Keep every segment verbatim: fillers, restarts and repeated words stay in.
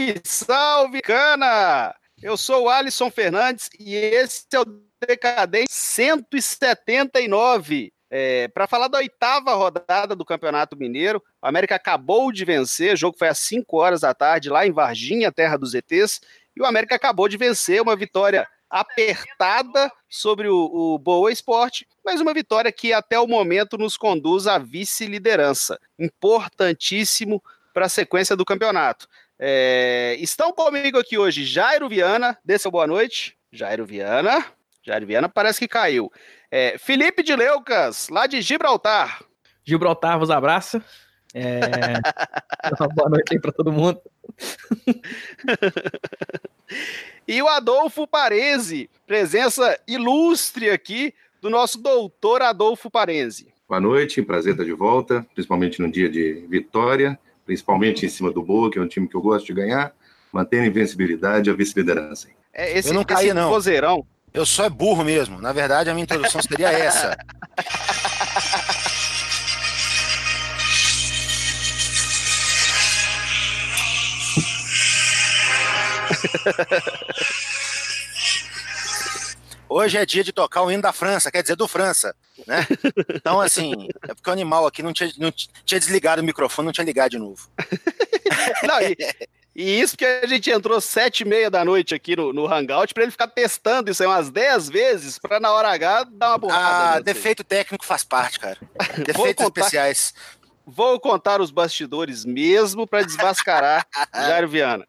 Salve, salve, cana! Eu sou o Alisson Fernandes e esse é o Decadente cento e setenta e nove. É, para falar da oitava rodada do Campeonato Mineiro, o América acabou de vencer, o jogo foi às cinco horas da tarde, lá em Varginha, terra dos E Tês, e o América acabou de vencer, uma vitória apertada sobre o, o Boa Esporte, mas uma vitória que até o momento nos conduz à vice-liderança. Importantíssimo para a sequência do campeonato. É, estão comigo aqui hoje Jairo Viana, dê seu boa noite. Jairo Viana, Jairo Viana parece que caiu. É, Felipe de Leucas, lá de Gibraltar. Gibraltar vos abraça. É... boa noite aí para todo mundo. E o Adolfo Parenzi, presença ilustre aqui do nosso doutor Adolfo Parenzi. Boa noite, prazer estar de volta, principalmente no dia de vitória, principalmente em cima do Boa, que é um time que eu gosto de ganhar, mantendo a invencibilidade e a vice-liderança. É, esse, eu não caí, não. Vozeirão. Eu só é burro mesmo. Na verdade, a minha introdução seria essa. Hoje é dia de tocar o hino da França, quer dizer, do França, né? Então, assim, é porque o animal aqui não tinha, não tinha desligado o microfone, não tinha ligado de novo. Não, e, e isso que a gente entrou sete e meia da noite aqui no, no Hangout para ele ficar testando isso aí umas dez vezes para na hora H dar uma borrada. Ah, defeito técnico faz parte, cara. Defeitos vou contar, especiais. Vou contar os bastidores mesmo para desmascarar Jairo Viana.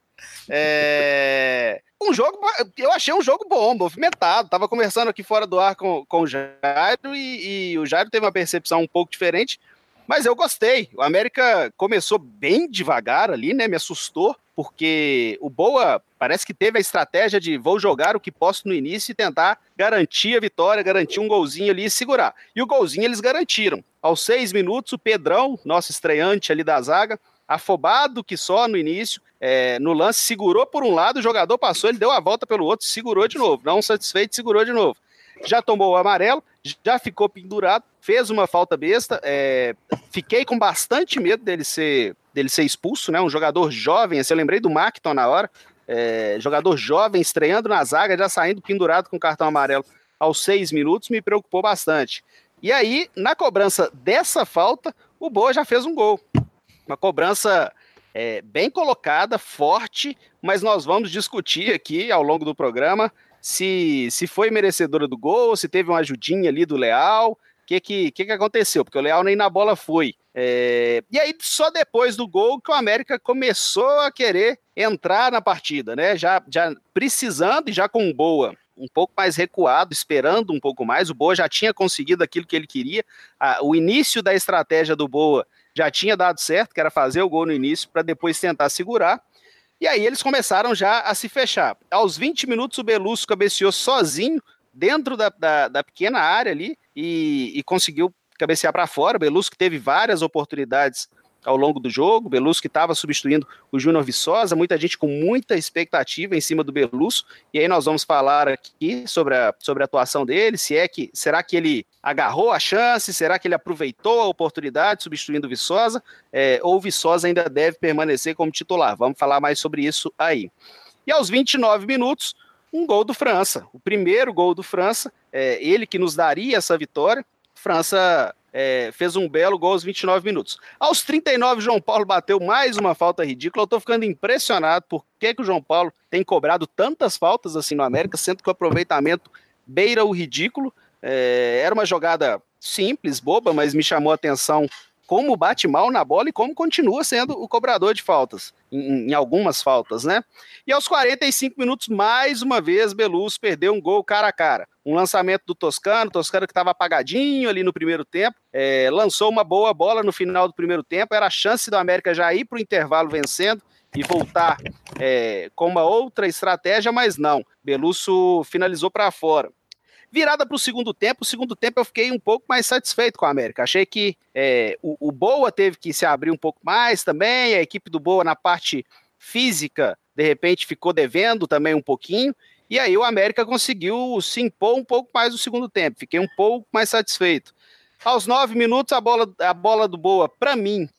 É... Um jogo, eu achei um jogo bom, movimentado. Tava conversando aqui fora do ar com, com o Jairo e, e o Jairo teve uma percepção um pouco diferente, mas eu gostei. O América começou bem devagar ali, né? Me assustou, porque o Boa parece que teve a estratégia de vou jogar o que posso no início e tentar garantir a vitória, garantir um golzinho ali e segurar. E o golzinho eles garantiram. Aos seis minutos, o Pedrão, nosso estreante ali da zaga, afobado que só no início, é, no lance, segurou por um lado, o jogador passou, ele deu a volta pelo outro, segurou de novo, não satisfeito, segurou de novo. Já tomou o amarelo, já ficou pendurado, fez uma falta besta, é, fiquei com bastante medo dele ser, dele ser expulso, né? Um jogador jovem, assim, eu lembrei do Macton na hora, é, jogador jovem, estreando na zaga, já saindo pendurado com cartão amarelo aos seis minutos, me preocupou bastante. E aí, na cobrança dessa falta, o Boa já fez um gol. Uma cobrança é, bem colocada, forte, mas nós vamos discutir aqui ao longo do programa se, se foi merecedora do gol, se teve uma ajudinha ali do Leal, o que, que, que, que aconteceu, porque o Leal nem na bola foi. É, e aí, só depois do gol que o América começou a querer entrar na partida, né? Já, já precisando e já com o Boa um pouco mais recuado, esperando um pouco mais. O Boa já tinha conseguido aquilo que ele queria. Ah, o início da estratégia do Boa já tinha dado certo, que era fazer o gol no início para depois tentar segurar. E aí eles começaram já a se fechar. Aos vinte minutos o Belusso cabeceou sozinho dentro da, da, da pequena área ali e, e conseguiu cabecear para fora. O Belusso que teve várias oportunidades ao longo do jogo, o Belusso que estava substituindo o Júnior Viçosa, muita gente com muita expectativa em cima do Belusso, e aí nós vamos falar aqui sobre a, sobre a atuação dele, se é que, será que ele agarrou a chance, será que ele aproveitou a oportunidade substituindo o Viçosa, é, ou o Viçosa ainda deve permanecer como titular, vamos falar mais sobre isso aí. E aos vinte e nove minutos, um gol do França, o primeiro gol do França, é, ele que nos daria essa vitória. França é, fez um belo gol aos vinte e nove minutos. Aos trinta e nove, João Paulo bateu mais uma falta ridícula. Eu estou ficando impressionado por que, que o João Paulo tem cobrado tantas faltas assim no América, sendo que o aproveitamento beira o ridículo. É, era uma jogada simples, boba, mas me chamou a atenção como bate mal na bola e como continua sendo o cobrador de faltas, em, em algumas faltas, né? E aos quarenta e cinco minutos, mais uma vez, Belusso perdeu um gol cara a cara. Um lançamento do Toscano, Toscano que estava apagadinho ali no primeiro tempo, é, lançou uma boa bola no final do primeiro tempo, era a chance do América já ir para o intervalo vencendo e voltar é, com uma outra estratégia, mas não, Belusso finalizou para fora. Virada para o segundo tempo, o segundo tempo eu fiquei um pouco mais satisfeito com a América. Achei que é, o, o Boa teve que se abrir um pouco mais também, a equipe do Boa na parte física, de repente, ficou devendo também um pouquinho, e aí o América conseguiu se impor um pouco mais no segundo tempo, fiquei um pouco mais satisfeito. Aos nove minutos, a bola, a bola do Boa, para mim,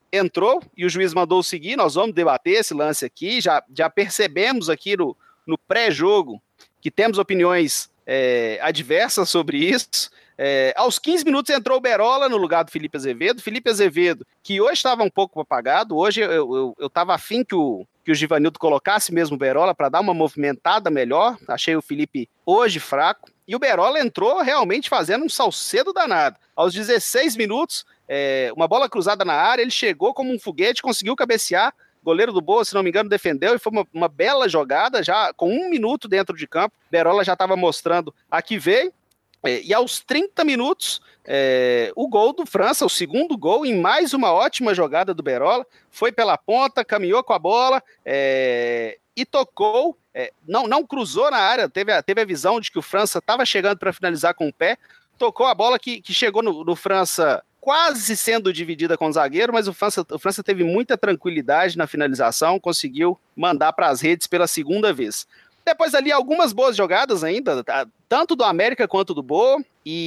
entrou e o juiz mandou seguir, nós vamos debater esse lance aqui, já, já percebemos aqui no, no pré-jogo que temos opiniões é, adversas sobre isso. É, aos quinze minutos entrou o Berola no lugar do Felipe Azevedo, Felipe Azevedo, que hoje estava um pouco apagado, hoje eu estava afim que o, que o Givanildo colocasse mesmo o Berola para dar uma movimentada melhor, achei o Felipe hoje fraco, e o Berola entrou realmente fazendo um salcedo danado. Aos dezesseis minutos, é, uma bola cruzada na área, ele chegou como um foguete, conseguiu cabecear, goleiro do Boa, se não me engano, defendeu, e foi uma, uma bela jogada, já com um minuto dentro de campo, Berola já estava mostrando a que veio. É, e aos trinta minutos, é, o gol do França, o segundo gol, em mais uma ótima jogada do Berola, foi pela ponta, caminhou com a bola é, e tocou, é, não, não cruzou na área, teve a, teve a visão de que o França estava chegando para finalizar com o pé, tocou a bola que, que chegou no, no França quase sendo dividida com o zagueiro, mas o França, o França teve muita tranquilidade na finalização, conseguiu mandar para as redes pela segunda vez. Depois ali algumas boas jogadas ainda, tanto do América quanto do Boa,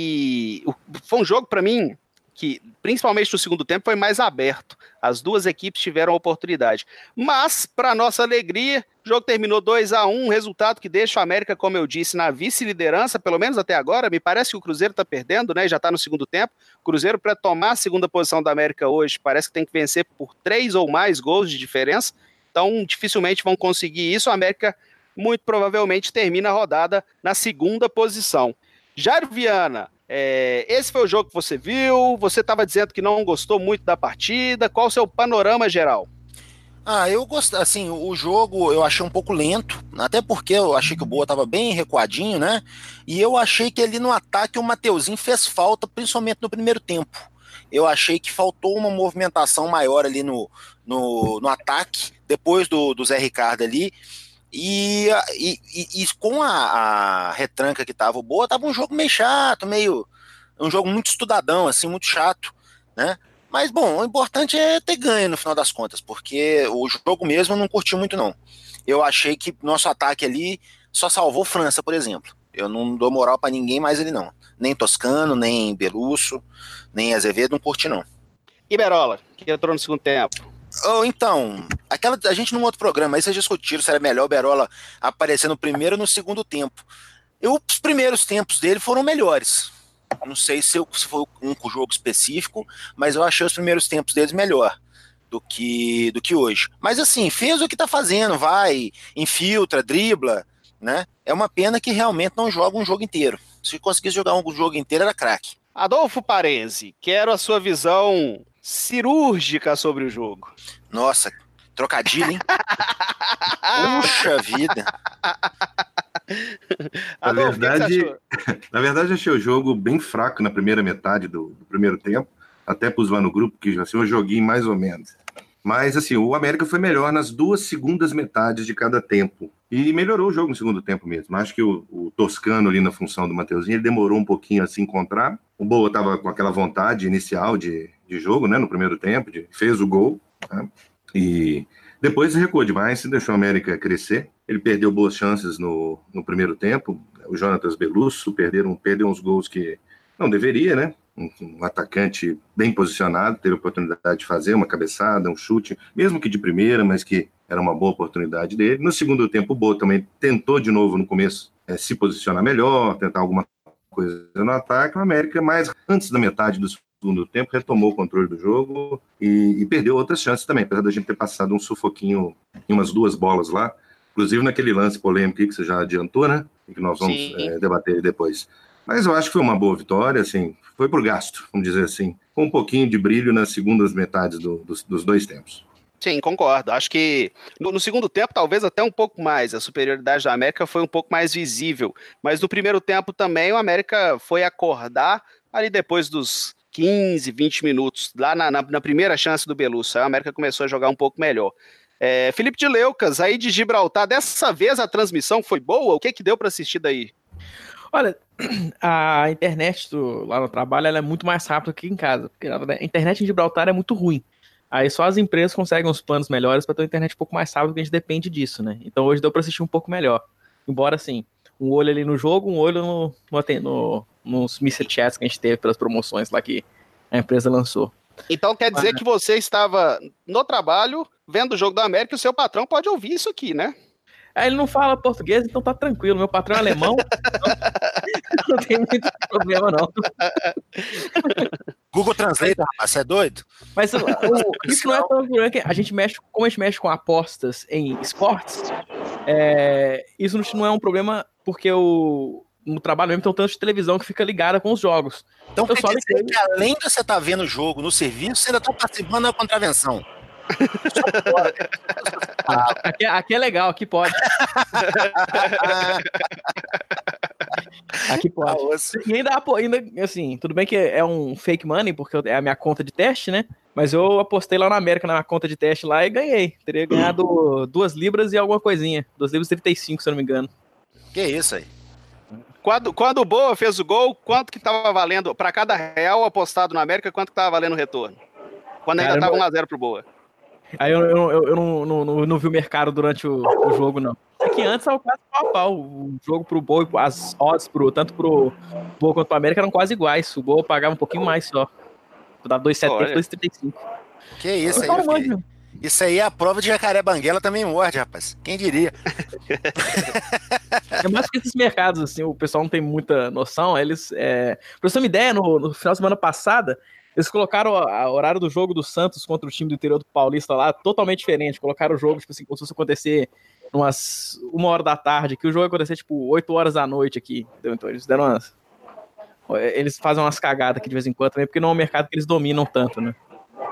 e foi um jogo para mim que, principalmente no segundo tempo, foi mais aberto. As duas equipes tiveram oportunidade. Mas, para nossa alegria, o jogo terminou dois a um, um resultado que deixa o América, como eu disse, na vice-liderança, pelo menos até agora. Me parece que o Cruzeiro está perdendo, né? Já está no segundo tempo. O Cruzeiro, para tomar a segunda posição da América hoje, parece que tem que vencer por três ou mais gols de diferença. Então, dificilmente vão conseguir isso. O América muito provavelmente termina a rodada na segunda posição. Jairo Viana, é, esse foi o jogo que você viu, você estava dizendo que não gostou muito da partida, qual o seu panorama geral? Ah, eu gostei, assim, o jogo eu achei um pouco lento, até porque eu achei que o Boa estava bem recuadinho, né, e eu achei que ali no ataque o Mateuzinho fez falta, principalmente no primeiro tempo. Eu achei que faltou uma movimentação maior ali no, no, no ataque, depois do, do Zé Ricardo ali. E, e, e, e com a, a retranca que tava o Boa, tava um jogo meio chato, meio um jogo muito estudadão, assim, muito chato, né? Mas, bom, o importante é ter ganho no final das contas, porque o jogo mesmo eu não curti muito, não. Eu achei que nosso ataque ali só salvou França, por exemplo. Eu não dou moral pra ninguém mais ali, não. Nem Toscano, nem Belusso, nem Azevedo, não curti, não. E Berola, que entrou no segundo tempo? Oh, então, aquela, a gente num outro programa, aí vocês discutiram se era melhor o Berola aparecer no primeiro ou no segundo tempo. Eu, os primeiros tempos dele foram melhores. Não sei se, eu, se foi um jogo específico, mas eu achei os primeiros tempos deles melhor do que, do que hoje. Mas assim, fez o que tá fazendo, vai, infiltra, dribla, né? É uma pena que realmente não joga um jogo inteiro. Se conseguisse jogar um jogo inteiro, era craque. Adolfo Parenzi, quero a sua visão cirúrgica sobre o jogo. Nossa, trocadilho, hein? Puxa vida. Na verdade, na verdade, achei o jogo bem fraco na primeira metade do, do primeiro tempo. Até pus lá no grupo que assim, eu joguei mais ou menos. Mas assim, o América foi melhor nas duas segundas metades de cada tempo. E melhorou o jogo no segundo tempo mesmo. Acho que o, o Toscano ali na função do Mateuzinho, ele demorou um pouquinho a se encontrar. O Boa estava com aquela vontade inicial de, de jogo, né, no primeiro tempo, de, fez o gol, tá? E depois recuou demais, deixou o América crescer. Ele perdeu boas chances no, no primeiro tempo. O Jonatas Belusso perderam, perdeu uns gols que não deveria, né? Um, um atacante bem posicionado, teve a oportunidade de fazer uma cabeçada, um chute, mesmo que de primeira, mas que era uma boa oportunidade dele. No segundo tempo, o Boa também tentou de novo no começo é, se posicionar melhor, tentar alguma coisa no ataque. O América, mais antes da metade do segundo tempo, retomou o controle do jogo e, e perdeu outras chances também, apesar da gente ter passado um sufoquinho em umas duas bolas lá, inclusive naquele lance polêmico que você já adiantou, né? E que nós vamos é, debater depois. Mas eu acho que foi uma boa vitória, assim, foi por gasto, vamos dizer assim, com um pouquinho de brilho nas segundas metades do, dos, dos dois tempos. Sim, concordo. Acho que no, no segundo tempo, talvez até um pouco mais. A superioridade da América foi um pouco mais visível. Mas no primeiro tempo também, o América foi acordar ali depois dos quinze, vinte minutos, lá na, na, na primeira chance do Belusso. Aí a América começou a jogar um pouco melhor. É, Felipe de Leucas, aí de Gibraltar, dessa vez a transmissão foi boa? O que que deu para assistir daí? Olha, a internet do, lá no trabalho ela é muito mais rápida que em casa, porque a internet em Gibraltar é muito ruim. Aí só as empresas conseguem uns planos melhores para ter uma internet um pouco mais rápida, porque a gente depende disso, né? Então hoje deu para assistir um pouco melhor. Embora, assim, um olho ali no jogo, um olho no, no, no, nos Mister Chats que a gente teve pelas promoções lá que a empresa lançou. Então quer dizer que você estava no trabalho, vendo o jogo da América, e o seu patrão pode ouvir isso aqui, né? Aí ele não fala português, então tá tranquilo. Meu patrão é alemão, não tem muito problema, não. Google Translate, rapaz, você é doido? Mas o, o, isso não é tão grande, que a gente mexe, como a gente mexe com apostas em esportes, é, isso não é um problema porque o, no trabalho mesmo tem um tanto de televisão que fica ligada com os jogos. Então eu quer só dizer que além de você estar vendo o jogo no serviço, você ainda está participando da contravenção. Ah, aqui, aqui é legal, aqui pode. Aqui pode. E ainda, ainda, assim, tudo bem que é um fake money, porque é a minha conta de teste, né? Mas eu apostei lá na América, na minha conta de teste lá, e ganhei. Teria ganhado duas libras e alguma coisinha. duas libras e trinta e cinco, se eu não me engano. Que isso aí? Quando, quando o Boa fez o gol, quanto que tava valendo, para cada real apostado na América, quanto que tava valendo o retorno? Quando ainda Cara, tava eu... um a zero pro Boa. Aí eu, eu, eu, eu não, não, não, não vi o mercado durante o, o jogo, não. É que antes era quase pau a pau. O jogo pro Boa, as odds pro, tanto pro Boa quanto pro América eram quase iguais. O Boa pagava um pouquinho mais só. Dá dois e setenta, dois e trinta e cinco. Que isso aí, filho. Isso aí é a prova de jacaré banguela também morde, rapaz. Quem diria? É mais que esses mercados, assim, o pessoal não tem muita noção. Eles, é... pra você ter uma ideia, no, no final de semana passada, eles colocaram o horário do jogo do Santos contra o time do interior do Paulista lá totalmente diferente. Colocaram o jogo, tipo assim, como se fosse acontecer umas uma hora da tarde, que o jogo ia acontecer, tipo, oito horas da noite aqui. Entendeu? Então eles deram umas... Eles fazem umas cagadas aqui de vez em quando também, porque não é um mercado que eles dominam tanto, né?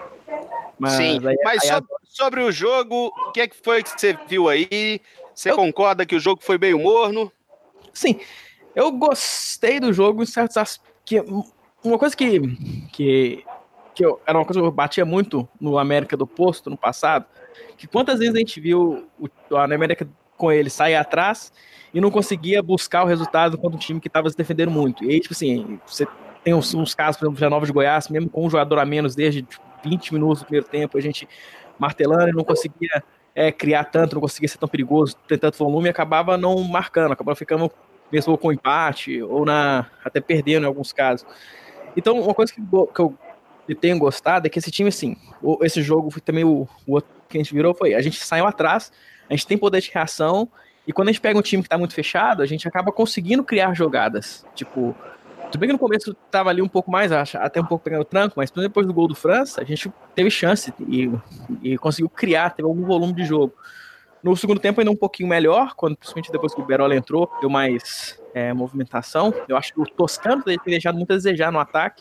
Mas, Sim, aí, mas aí, sobre, aí... sobre o jogo, o que é que foi que você viu aí? Você eu... concorda que o jogo foi meio morno? Sim, eu gostei do jogo em certos aspectos. Uma coisa que, que, que eu, era uma coisa que eu batia muito no América do Posto no passado, que quantas vezes a gente viu o, a América com ele sair atrás e não conseguia buscar o resultado contra um time que estava se defendendo muito. E aí, tipo assim, você tem uns, uns casos, por exemplo, Nova de Goiás, mesmo com um jogador a menos desde tipo, vinte minutos do primeiro tempo, a gente martelando e não conseguia é, criar tanto, não conseguia ser tão perigoso, ter tanto volume, e acabava não marcando, acabava ficando mesmo com empate, ou na, até perdendo em alguns casos. Então, uma coisa que, que eu tenho gostado é que esse time, assim, esse jogo foi também o, o outro que a gente virou, foi, a gente saiu atrás, a gente tem poder de reação, e quando a gente pega um time que tá muito fechado, a gente acaba conseguindo criar jogadas, tipo, tudo bem que no começo tava ali um pouco mais, até um pouco pegando tranco, mas depois do gol do França, a gente teve chance e, e conseguiu criar, teve algum volume de jogo. No segundo tempo ainda um pouquinho melhor, quando, principalmente depois que o Berola entrou, deu mais é, movimentação. Eu acho que o Toscano tem deixado muito a desejar no ataque,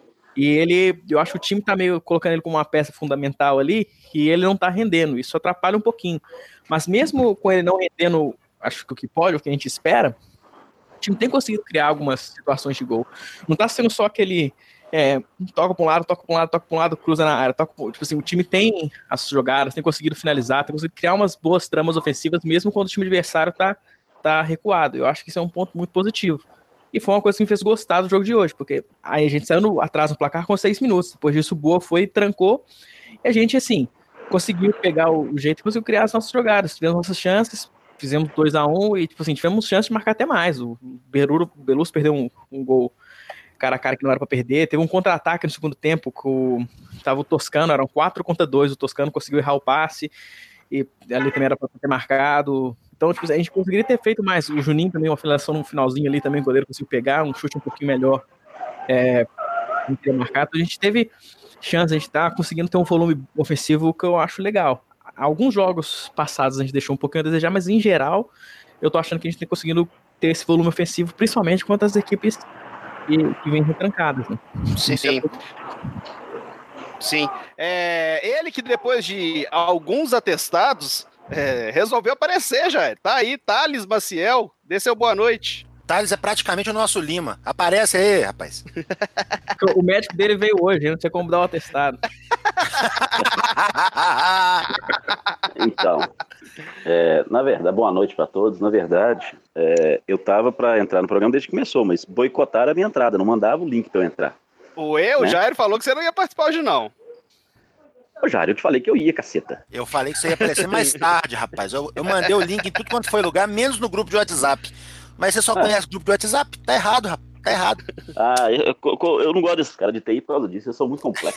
e ele, eu acho que o time tá meio colocando ele como uma peça fundamental ali, e ele não tá rendendo, isso atrapalha um pouquinho. Mas mesmo com ele não rendendo, acho que o que pode, o que a gente espera, o time tem conseguido criar algumas situações de gol. Não tá sendo só aquele é, toca para um lado, toca para um lado, toca para um lado, cruza na área, toca, tipo assim, o time tem as jogadas, tem conseguido finalizar, tem conseguido criar umas boas tramas ofensivas, mesmo quando o time adversário tá, tá recuado. Eu acho que isso é um ponto muito positivo. E foi uma coisa que me fez gostar do jogo de hoje, porque aí a gente saiu no, atrás no placar com seis minutos, depois disso o Boa foi, trancou, e a gente, assim, conseguiu pegar o, o jeito e conseguiu criar as nossas jogadas, tivemos nossas chances, fizemos dois a um e, tipo assim, tivemos chance de marcar até mais. O Beruro, o Belus perdeu um, um gol cara a cara que não era pra perder. Teve um contra-ataque no segundo tempo que o, tava o Toscano, eram quatro contra dois, o Toscano conseguiu errar o passe e ali também era pra ter marcado. Então, tipo, a gente conseguiria ter feito mais. O Juninho também, uma finalização no finalzinho ali também, o goleiro conseguiu pegar, um chute um pouquinho melhor é, não ter marcado. A gente teve chance, a gente tá conseguindo ter um volume ofensivo que eu acho legal. Alguns jogos passados a gente deixou um pouquinho a desejar, mas em geral eu tô achando que a gente tem conseguido ter esse volume ofensivo, principalmente contra as equipes que, que vêm retrancadas. Né? Sim, sim. Sim. É, ele que depois de alguns atestados é, resolveu aparecer já. Tá aí, Thales Maciel. Dê seu boa noite. Thales é praticamente o nosso Lima. Aparece aí, rapaz. O médico dele veio hoje, não sei como dar o atestado. Então, é, na verdade, boa noite para todos. Na verdade, é, eu tava para entrar no programa desde que começou, mas boicotaram a minha entrada, não mandava o link para eu entrar. O eu, né? O Jair falou que você não ia participar hoje, não. Ô, Jair, eu te falei que eu ia, caceta. Eu falei que você ia aparecer mais tarde, rapaz. Eu, eu mandei o link em tudo quanto foi lugar, menos no grupo de WhatsApp. Mas você só ah. conhece o grupo de WhatsApp? Tá errado, rapaz. Tá errado. Ah, eu, eu, eu não gosto desses caras de T I por causa disso, eu sou muito complexo.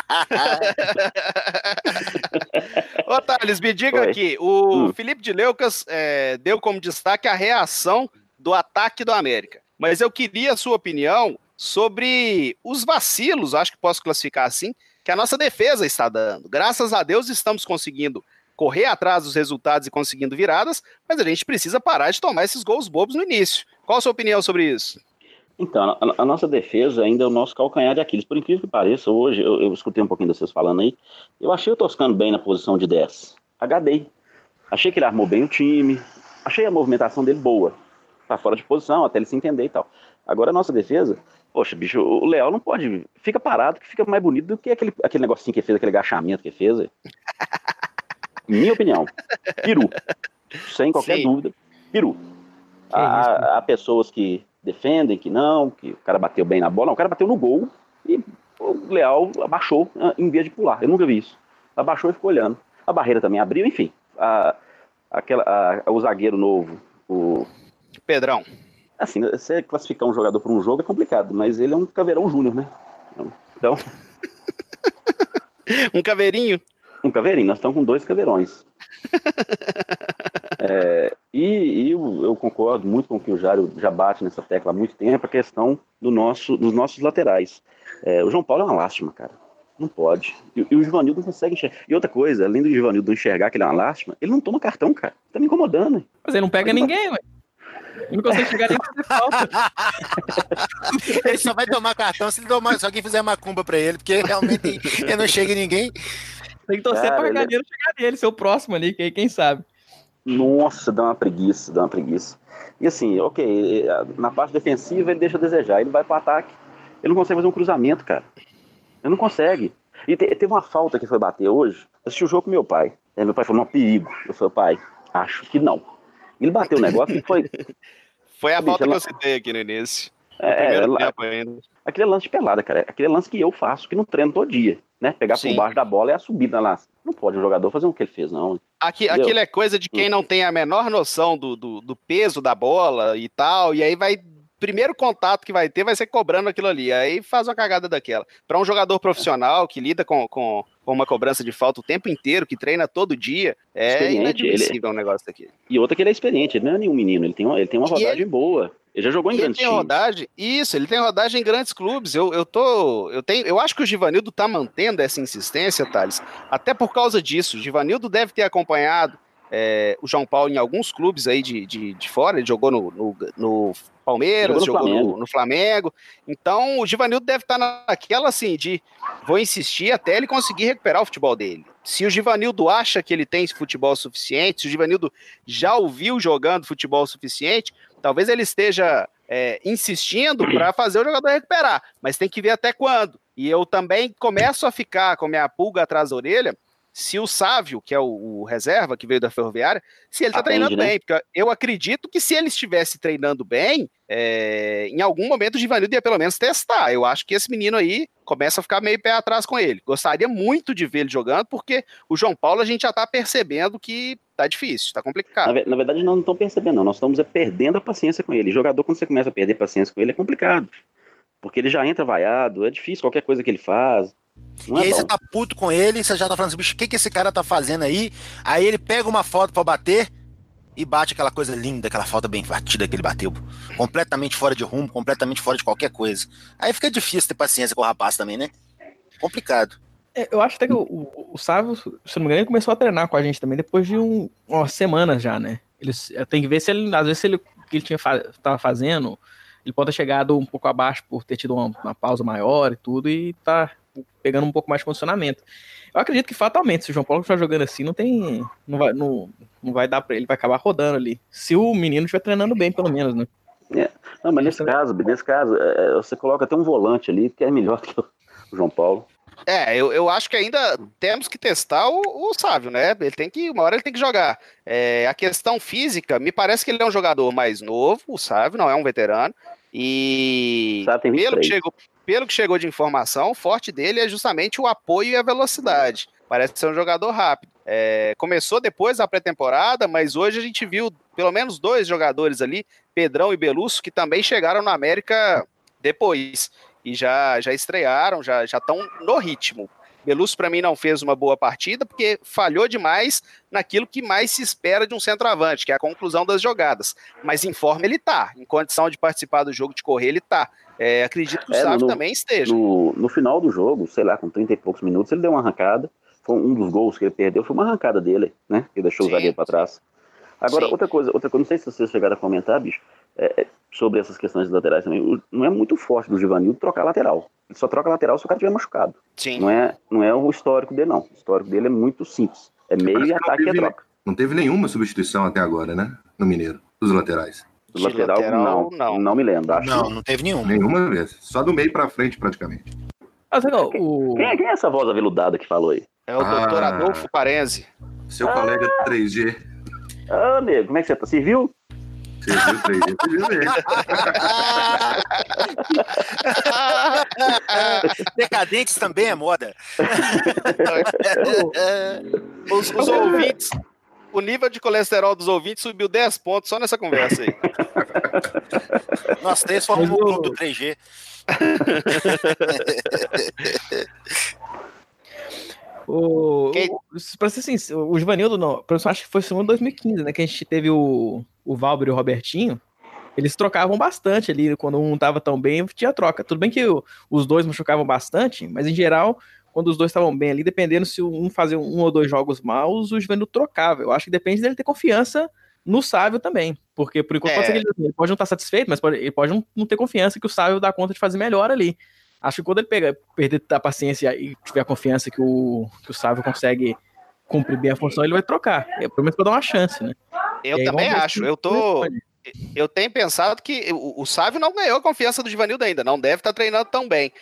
Ô, Thales, me diga Oi. aqui, o Hum. Felipe de Leucas é, deu como destaque a reação do ataque do América. Mas eu queria a sua opinião sobre os vacilos, acho que posso classificar assim, que a nossa defesa está dando. Graças a Deus estamos conseguindo correr atrás dos resultados e conseguindo viradas, mas a gente precisa parar de tomar esses gols bobos no início. Qual a sua opinião sobre isso? Então, a, a nossa defesa ainda é o nosso calcanhar de Aquiles. Por incrível que pareça, hoje, eu, eu escutei um pouquinho de vocês falando aí, eu achei o Toscano bem na posição de dez. Agadei. Achei que ele armou bem o time, achei a movimentação dele boa. Tá fora de posição, até ele se entender e tal. Agora a nossa defesa, poxa, bicho, o Leal não pode... Fica parado, que fica mais bonito do que aquele, aquele negocinho que ele fez, aquele agachamento que ele fez. Minha opinião, peru. Sem qualquer Sim. dúvida, peru. Há, há pessoas que defendem que não, que o cara bateu bem na bola. Não, o cara bateu no gol e o Leal abaixou em vez de pular. Eu nunca vi isso. Abaixou e ficou olhando. A barreira também abriu, enfim. A, aquela, a, o zagueiro novo, o... Pedrão. Assim, você classificar um jogador por um jogo é complicado, mas ele é um caveirão júnior, né? Então... Um caveirinho? Um caveirinho, nós estamos com dois caveirões. É, e, e eu, eu concordo muito com o que o Jário já bate nessa tecla há muito tempo, a questão do nosso, dos nossos laterais. É, o João Paulo é uma lástima, cara. Não pode. E, e o Givanildo não consegue enxergar. E outra coisa, além do Givanildo não enxergar que ele é uma lástima, ele não toma cartão, cara. Tá me incomodando, hein? Mas ele não pega ninguém, ué. Ele não consegue chegar nem pra fazer falta. Ele só vai tomar cartão se, ele tomar, se alguém fizer macumba pra ele, porque realmente ele não chega em ninguém. Tem que torcer Cara, pra ele- Ganeiro chegar nele, ser o próximo ali, que aí quem sabe. Nossa, dá uma preguiça, dá uma preguiça. E assim, ok, na parte defensiva ele deixa a desejar, ele vai pro ataque, ele não consegue fazer um cruzamento, cara. Ele não consegue. E te, teve uma falta que foi bater hoje, eu assisti o jogo com meu pai. Aí meu pai falou, não, perigo. Eu falei, pai, acho que não. Ele bateu o negócio e foi... Foi a Bicho, falta ela- que eu citei aqui no início. No É, primeiro é, tempo ainda. aquele lance de pelada, cara. Aquele lance que eu faço, que não treino todo dia, né? Pegar Sim. por baixo da bola é a subida lá. Não pode um jogador fazer o que ele fez, não. Aqui, Entendeu? aquilo é coisa de quem não tem a menor noção do, do, do peso da bola e tal, e aí vai. Primeiro contato que vai ter vai ser cobrando aquilo ali. Aí faz uma cagada daquela. Para um jogador profissional que lida com, com, com uma cobrança de falta o tempo inteiro, que treina todo dia, é Experiente, inadmissível um negócio daqui. E outra que ele é experiente, ele não é nenhum menino, ele tem uma, ele tem uma E rodagem ele- boa. Ele já jogou em E ele grandes tem times. rodagem, isso, ele tem rodagem em grandes clubes. Eu, eu tô, eu tenho, eu acho que o Givanildo tá mantendo essa insistência, Thales, até por causa disso. O Givanildo deve ter acompanhado é, o João Paulo em alguns clubes aí de, de, de fora. Ele jogou no, no, no Palmeiras, Jogou no jogou no, Flamengo. no Flamengo. Então o Givanildo deve estar naquela assim de vou insistir até ele conseguir recuperar o futebol dele. Se o Givanildo acha que ele tem futebol suficiente, se o Givanildo já ouviu jogando futebol suficiente, talvez ele esteja é, insistindo para fazer o jogador recuperar, mas tem que ver até quando. E eu também começo a ficar com a minha pulga atrás da orelha se o Sávio, que é o, o reserva que veio da Ferroviária, se ele tá Atende, treinando né? bem, porque eu acredito que se ele estivesse treinando bem, é, em algum momento o Givanildo ia pelo menos testar. Eu acho que esse menino aí começa a ficar meio pé atrás com ele. Gostaria muito de ver ele jogando, porque o João Paulo a gente já tá percebendo que tá difícil, tá Na, complicado. ve- na verdade, nós não estamos percebendo, não. Nós estamos é, perdendo a paciência com ele. Jogador, quando você começa a perder paciência com ele, é complicado. Porque ele já entra vaiado, é difícil qualquer coisa que ele faz. Não E é aí bom. você tá puto com ele, você já tá falando assim, bicho, o que, que esse cara tá fazendo aí? Aí ele pega uma foto pra bater e bate aquela coisa linda, aquela falta bem batida que ele bateu. Completamente fora de rumo, completamente fora de qualquer coisa. Aí fica difícil ter paciência com o rapaz também, né? Complicado. É, eu acho até que o, o, o Sávio, se não me engano, ele começou a treinar com a gente também depois de um, umas semanas já, né? Ele, tem que ver se ele, às vezes, se ele, o que ele tinha fa tava fazendo, ele pode ter chegado um pouco abaixo por ter tido uma, uma pausa maior e tudo, e tá pegando um pouco mais de condicionamento. Eu acredito que fatalmente, se o João Paulo estiver jogando assim, não tem. Não vai, não, não vai dar pra ele, vai acabar rodando ali. Se o menino estiver treinando bem, pelo menos, né? Não, mas nesse caso, nesse caso, é, você coloca até um volante ali, que é melhor que o João Paulo. É, eu, eu acho que ainda temos que testar o, o Sávio, né? Ele tem que, uma hora ele tem que jogar. É, a questão física, me parece que ele é um jogador mais novo, o Sávio, não é um veterano. E Sávio tem vinte e pelo que, três. chegou, pelo que chegou de informação, o forte dele é justamente o apoio e a velocidade. Parece ser um jogador rápido. É, começou depois da pré-temporada, mas hoje a gente viu pelo menos dois jogadores ali, Pedrão e Belusso, que também chegaram na América depois. E já, já estrearam, já estão no ritmo. Belusso, para mim, não fez uma boa partida, porque falhou demais naquilo que mais se espera de um centroavante, que é a conclusão das jogadas. Mas em forma ele tá, em condição de participar do jogo, de correr, ele tá. É, acredito que o é, Sávio também esteja. No, no final do jogo, sei lá, com trinta e poucos minutos, ele deu uma arrancada. Foi um dos gols que ele perdeu, foi uma arrancada dele, né? Que deixou Sim. o zagueiro para trás. Agora, Sim. outra coisa, outra coisa, não sei se vocês chegaram a comentar, bicho, é, sobre essas questões de laterais também. Não é muito forte do Givanildo trocar lateral. Ele só troca lateral se o cara estiver machucado. Sim. Não é, não é o histórico dele, não. O histórico dele é muito simples. É meio e ataque e troca. Não teve nenhuma substituição até agora, né? No Mineiro, dos laterais. Do lateral, lateral não, não. Não me lembro. Acho não, que... não teve nenhuma. Nenhuma vez. Só do meio pra frente, praticamente. Ah, não, o... quem, é, quem é essa voz aveludada que falou aí? É o ah, doutor Adolfo Parenzi. Seu ah. colega três G. Ah, nego, como é que você tá? Você viu? Você viu três G? Você viu mesmo. Decadentes também é moda. os, os ouvintes, o nível de colesterol dos ouvintes subiu dez pontos só nessa conversa aí. Nós três fomos no clube do três G. O, o, pra ser sincero, o Givanildo, não, eu acho que foi segundo dois mil e quinze, né? Que a gente teve o, o Valber e o Robertinho. Eles trocavam bastante ali, quando um não tava tão bem, tinha troca. Tudo bem que o, os dois machucavam bastante, mas em geral, quando os dois estavam bem ali, dependendo se um fazia um ou dois jogos maus, o Givanildo trocava. Eu acho que depende dele ter confiança no Sávio também. Porque por enquanto é. pode ser que ele, ele pode não estar satisfeito, mas pode, ele pode não, não ter confiança que o Sávio dá conta de fazer melhor ali. Acho que quando ele pegar, perder a paciência e tiver a confiança que o, que o Sávio consegue cumprir bem a função, ele vai trocar. É, pelo menos pra dar uma chance, né? Eu aí, também acho. Eu tô... Eu tenho pensado que o, o Sávio não ganhou a confiança do Givanildo ainda, não deve estar treinando tão bem.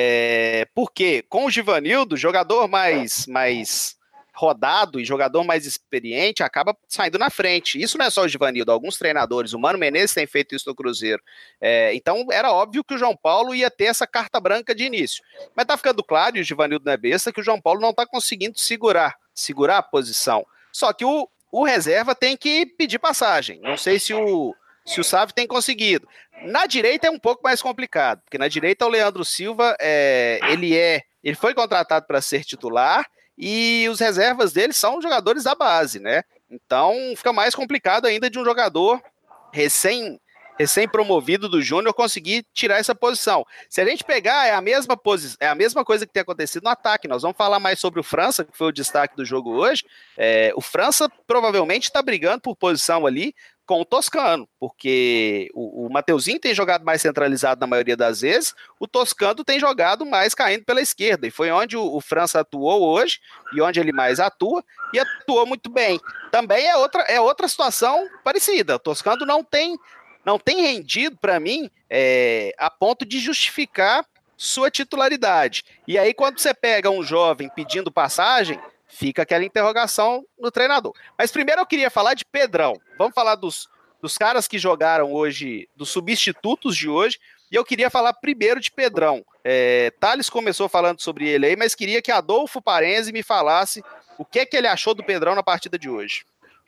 É, porque com o Givanildo, jogador mais, mais rodado e jogador mais experiente acaba saindo na frente. Isso não é só o Givanildo, alguns treinadores, o Mano Menezes tem feito isso no Cruzeiro. É, então era óbvio que o João Paulo ia ter essa carta branca de início. Mas tá ficando claro, e o Givanildo não é besta, que o João Paulo não tá conseguindo segurar, segurar a posição. Só que o, o reserva tem que pedir passagem. Não sei se o, se o Sávio tem conseguido. Na direita é um pouco mais complicado, porque na direita o Leandro Silva, é, ele, é, ele foi contratado para ser titular, e os reservas dele são jogadores da base, né? Então fica mais complicado ainda de um jogador recém, recém-promovido do Júnior conseguir tirar essa posição. Se a gente pegar, é a mesma posi- é a mesma coisa que tem acontecido no ataque. Nós vamos falar mais sobre o França, que foi o destaque do jogo hoje. É, o França provavelmente está brigando por posição ali com o Toscano, porque o, o Mateuzinho tem jogado mais centralizado na maioria das vezes, o Toscano tem jogado mais caindo pela esquerda, e foi onde o, o França atuou hoje, e onde ele mais atua, e atuou muito bem. Também é outra, é outra situação parecida, o Toscano não tem, não tem rendido, para mim, é, a ponto de justificar sua titularidade. E aí, quando você pega um jovem pedindo passagem, fica aquela interrogação no treinador. Mas primeiro eu queria falar de Pedrão. Vamos falar dos, dos caras que jogaram hoje, dos substitutos de hoje, e eu queria falar primeiro de Pedrão. É, Thales começou falando sobre ele aí, mas queria que Adolfo Parenzi me falasse o que, que ele achou do Pedrão na partida de hoje.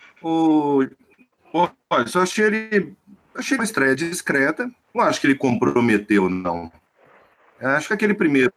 O... Olha, só achei ele... achei uma estreia discreta. Não acho que ele comprometeu, não. Acho que aquele primeiro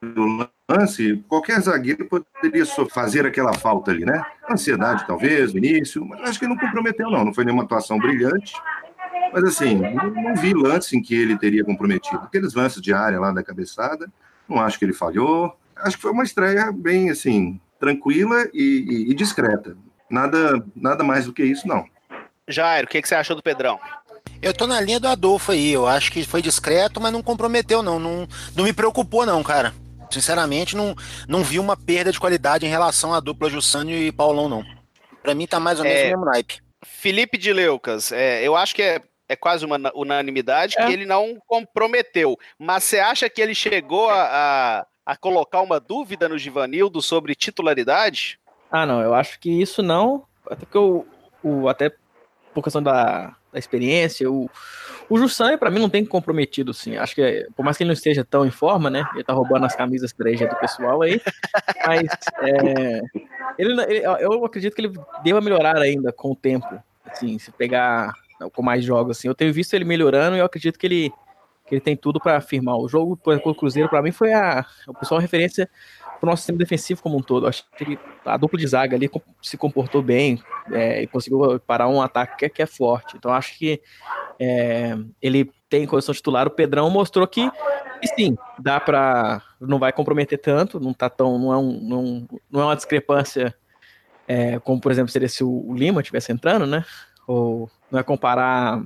lance, qualquer zagueiro poderia fazer aquela falta ali, né? Ansiedade, talvez, no início, mas acho que ele não comprometeu, não. Não foi nenhuma atuação brilhante. Mas, assim, não, não vi lance em que ele teria comprometido. Aqueles lances de área lá da cabeçada, não acho que ele falhou. Acho que foi uma estreia bem, assim, tranquila e, e, e discreta. Nada, nada mais do que isso, não. Jairo, o que, que você achou do Pedrão? Eu tô na linha do Adolfo aí, eu acho que foi discreto, mas não comprometeu não, não, não me preocupou não, cara. Sinceramente, não, não vi uma perda de qualidade em relação à dupla Jussânio e Paulão, não. Pra mim tá mais ou menos é, o mesmo naipe. Felipe de Leucas, é, eu acho que é, é quase uma unanimidade é. que ele não comprometeu, mas você acha que ele chegou a, a, a colocar uma dúvida no Givanildo sobre titularidade? Ah, não, eu acho que isso não, até que eu, o, até por questão da... da experiência, o, o Jussânio pra mim não tem comprometido, sim, acho que por mais que ele não esteja tão em forma, né, ele tá roubando as camisas três G do pessoal aí, mas é, ele, ele, eu acredito que ele deva melhorar ainda com o tempo, assim, se pegar com mais jogos, assim, eu tenho visto ele melhorando e eu acredito que ele que ele tem tudo para firmar. O jogo contra o Cruzeiro, para mim, foi a, a principal referência para o nosso sistema defensivo como um todo. Eu acho que a dupla de zaga ali se comportou bem é, e conseguiu parar um ataque que é, que é forte. Então, acho que é, ele tem condição titular. O Pedrão mostrou que, que sim, dá para, não vai comprometer tanto, não tá tão, não é, um, não, não é uma discrepância é, como, por exemplo, seria se o Lima estivesse entrando, né? Ou não é comparar,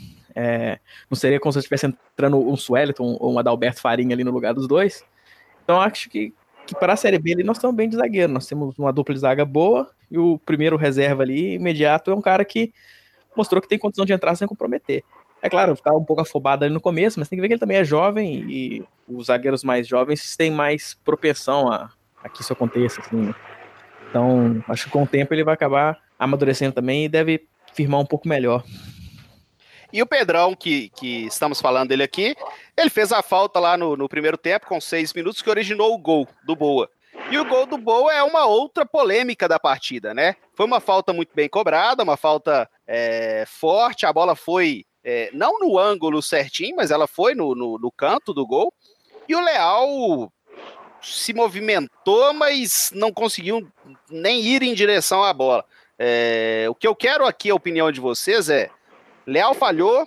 é, não seria como se estivesse entrando um Suelton ou um Adalberto Farinha ali no lugar dos dois. Então acho que, que para a Série B ali nós estamos bem de zagueiro, nós temos uma dupla de zaga boa e o primeiro reserva ali, imediato, é um cara que mostrou que tem condição de entrar sem comprometer. É claro, ficava um pouco afobado ali no começo, mas tem que ver que ele também é jovem e os zagueiros mais jovens têm mais propensão a, a que isso aconteça, assim, né? Então acho que com o tempo ele vai acabar amadurecendo também e deve firmar um pouco melhor. E o Pedrão, que, que estamos falando dele aqui, ele fez a falta lá no, no primeiro tempo, com seis minutos, que originou o gol do Boa. E o gol do Boa é uma outra polêmica da partida, né? Foi uma falta muito bem cobrada, uma falta é, forte, a bola foi, é, não no ângulo certinho, mas ela foi no, no, no canto do gol. E o Leal se movimentou, mas não conseguiu nem ir em direção à bola. É, o que eu quero aqui, a opinião de vocês é, Leal falhou,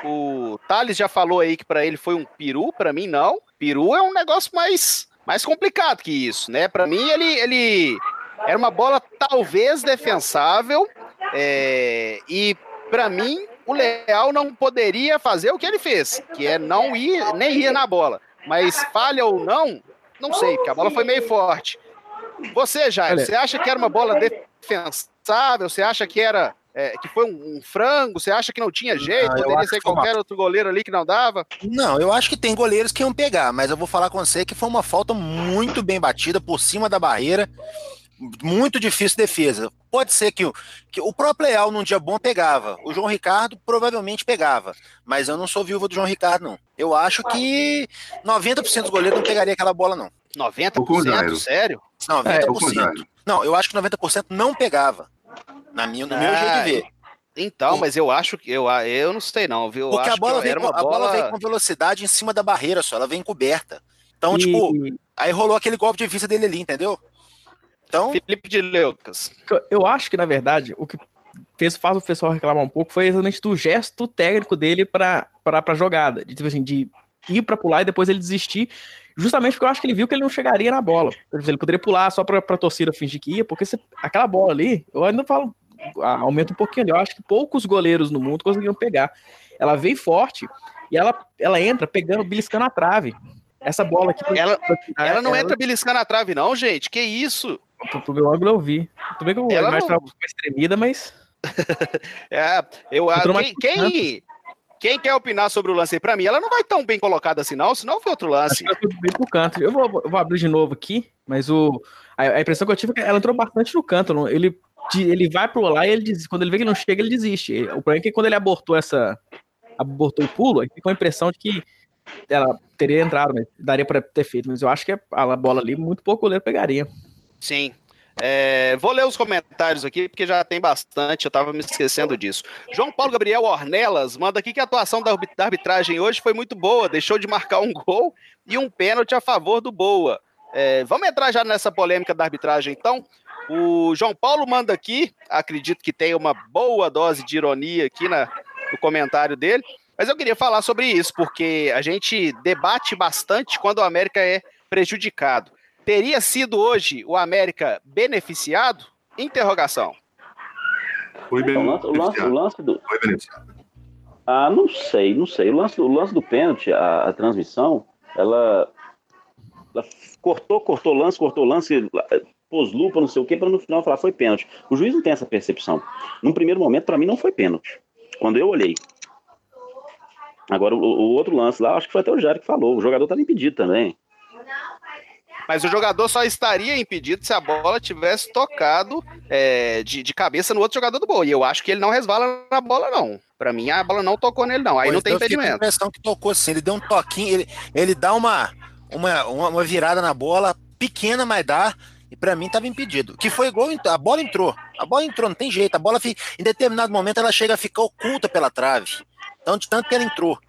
o Thales já falou aí que para ele foi um peru, para mim não. Peru é um negócio mais, mais complicado que isso, né? Para mim ele, ele era uma bola talvez defensável é, e para mim o Leal não poderia fazer o que ele fez, que é não ir, nem ir na bola. Mas falha ou não, não sei, porque a bola foi meio forte. Você, Jair, você acha que era uma bola defensável? Você acha que era é, que foi um, um frango? Você acha que não tinha jeito? Ah, poderia ser qualquer uma... outro goleiro ali que não dava? Não, eu acho que tem goleiros que iam pegar, mas eu vou falar com você que foi uma falta muito bem batida por cima da barreira, muito difícil defesa. Pode ser que o, que o próprio Leal num dia bom pegava, o João Ricardo provavelmente pegava, mas eu não sou viúva do João Ricardo não. Eu acho que noventa por cento dos goleiros não pegaria aquela bola não. noventa por cento? Sério? noventa por cento. É, não, eu acho que noventa por cento não pegava. Na minha, no ah, meu jeito de ver. Então, mas eu acho que eu, eu não sei não, viu? Porque acho a bola, que vem com, bola... a bola vem com velocidade em cima da barreira só, ela vem coberta. Então, e... tipo, aí rolou aquele golpe de vista dele ali, entendeu? Então, Felipe de Lucas. Eu acho que, na verdade, o que fez, faz o pessoal reclamar um pouco foi exatamente do gesto técnico dele pra, pra, pra jogada. De, tipo assim, de ir pra pular e depois ele desistir. Justamente porque eu acho que ele viu que ele não chegaria na bola. Ele poderia pular só pra, pra torcida fingir que ia, porque se, aquela bola ali, eu ainda falo, aumenta um pouquinho ali. Eu acho que poucos goleiros no mundo conseguiram pegar. Ela veio forte e ela, ela entra pegando, beliscando a trave. Essa bola aqui... Ela, ela não ela... entra beliscando a trave não, gente. Que isso? Pro, pro meu ângulo eu vi. Tudo bem que eu ela mais não... tava mais tremida, mas... é, eu acho... Quem... quem... Quem quer opinar sobre o lance aí? Pra mim, ela não vai tão bem colocada assim, não, senão foi outro lance. Acho que ela foi bem pro canto. Eu vou, eu vou abrir de novo aqui, mas o, a, a impressão que eu tive é que ela entrou bastante no canto. Ele, ele vai pro lá e ele desiste. Quando ele vê que não chega, ele desiste. O problema é que quando ele abortou essa. Abortou o pulo, aí ficou a impressão de que ela teria entrado, mas daria pra ter feito. Mas eu acho que a bola ali, muito pouco goleiro pegaria. Sim. É, vou ler os comentários aqui, porque já tem bastante, eu tava me esquecendo disso. João Paulo Gabriel Ornelas manda aqui que a atuação da arbitragem hoje foi muito boa, deixou de marcar um gol e um pênalti a favor do Boa. É, vamos entrar já nessa polêmica da arbitragem, então. O João Paulo manda aqui, acredito que tem uma boa dose de ironia aqui na, no comentário dele, mas eu queria falar sobre isso, porque a gente debate bastante quando o América é prejudicado. Teria sido hoje o América beneficiado? Interrogação. Foi beneficiado. O lance, o lance do... Foi beneficiado. Ah, não sei, não sei. O lance, o lance do pênalti, a, a transmissão, ela, ela cortou, cortou o lance, cortou o lance, pôs lupa, não sei o quê, para no final falar foi pênalti. O juiz não tem essa percepção. Num primeiro momento, para mim, não foi pênalti. Quando eu olhei. Agora, o, o outro lance lá, acho que foi até o Jair que falou. O jogador estava impedido também. Mas o jogador só estaria impedido se a bola tivesse tocado é, de, de cabeça no outro jogador do Boa. E eu acho que ele não resvala na bola, não. Pra mim, a bola não tocou nele, não. Aí pois não tem impedimento. Eu fiquei com a impressão que tocou, sim. Ele deu um toquinho, ele, ele dá uma, uma, uma virada na bola, pequena, mas dá. E pra mim tava impedido. Que foi gol, a bola entrou. A bola entrou, não tem jeito. A bola, em determinado momento, ela chega a ficar oculta pela trave. tanto, tanto que ela entrou.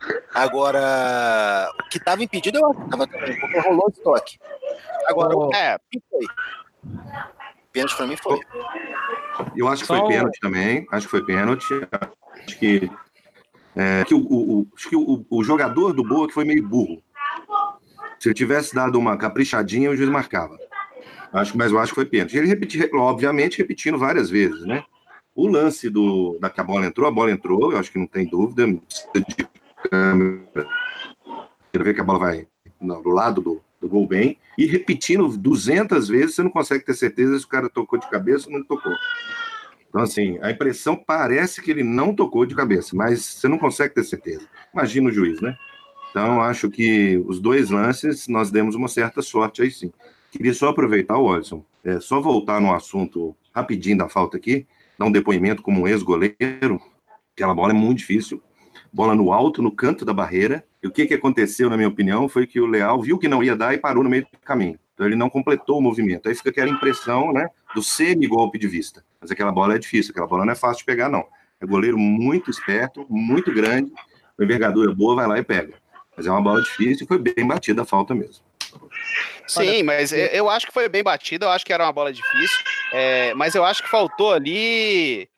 Agora, o que estava impedido, eu acho que estava também, porque rolou de toque. Agora, Oh. é, foi. Pênalti pra mim foi. Eu acho que Só foi o- pênalti também. Acho que foi pênalti. Acho que, é, que, o, o, o- acho que o, o jogador do Boa que foi meio burro. Se ele tivesse dado uma caprichadinha, o juiz marcava. Acho, mas eu acho que foi pênalti. Ele repetiu, obviamente, repetindo várias vezes, né? O lance do, da que a bola entrou, a bola entrou, eu acho que não tem dúvida. Não precisa de câmera. Quero ver que a bola vai no, do lado do, do gol bem. E repetindo duzentas vezes, você não consegue ter certeza se o cara tocou de cabeça ou não tocou. Então, assim, a impressão parece que ele não tocou de cabeça, mas você não consegue ter certeza. Imagina o juiz, né? Então, acho que os dois lances nós demos uma certa sorte aí sim. Queria só aproveitar, Watson, é, só voltar no assunto rapidinho da falta aqui, dar um depoimento como um ex-goleiro. Aquela bola é muito difícil. Bola no alto, no canto da barreira. E o que, que aconteceu, na minha opinião, foi que o Leal viu que não ia dar e parou no meio do caminho. Então ele não completou o movimento. Aí fica aquela impressão, né, do semi-golpe de vista. Mas aquela bola é difícil, aquela bola não é fácil de pegar, não. É goleiro muito esperto, muito grande, com envergadura boa, vai lá e pega. Mas é uma bola difícil e foi bem batida a falta mesmo. Sim, mas eu- eu acho que foi bem batida, eu acho que era uma bola difícil, é, mas eu acho que faltou ali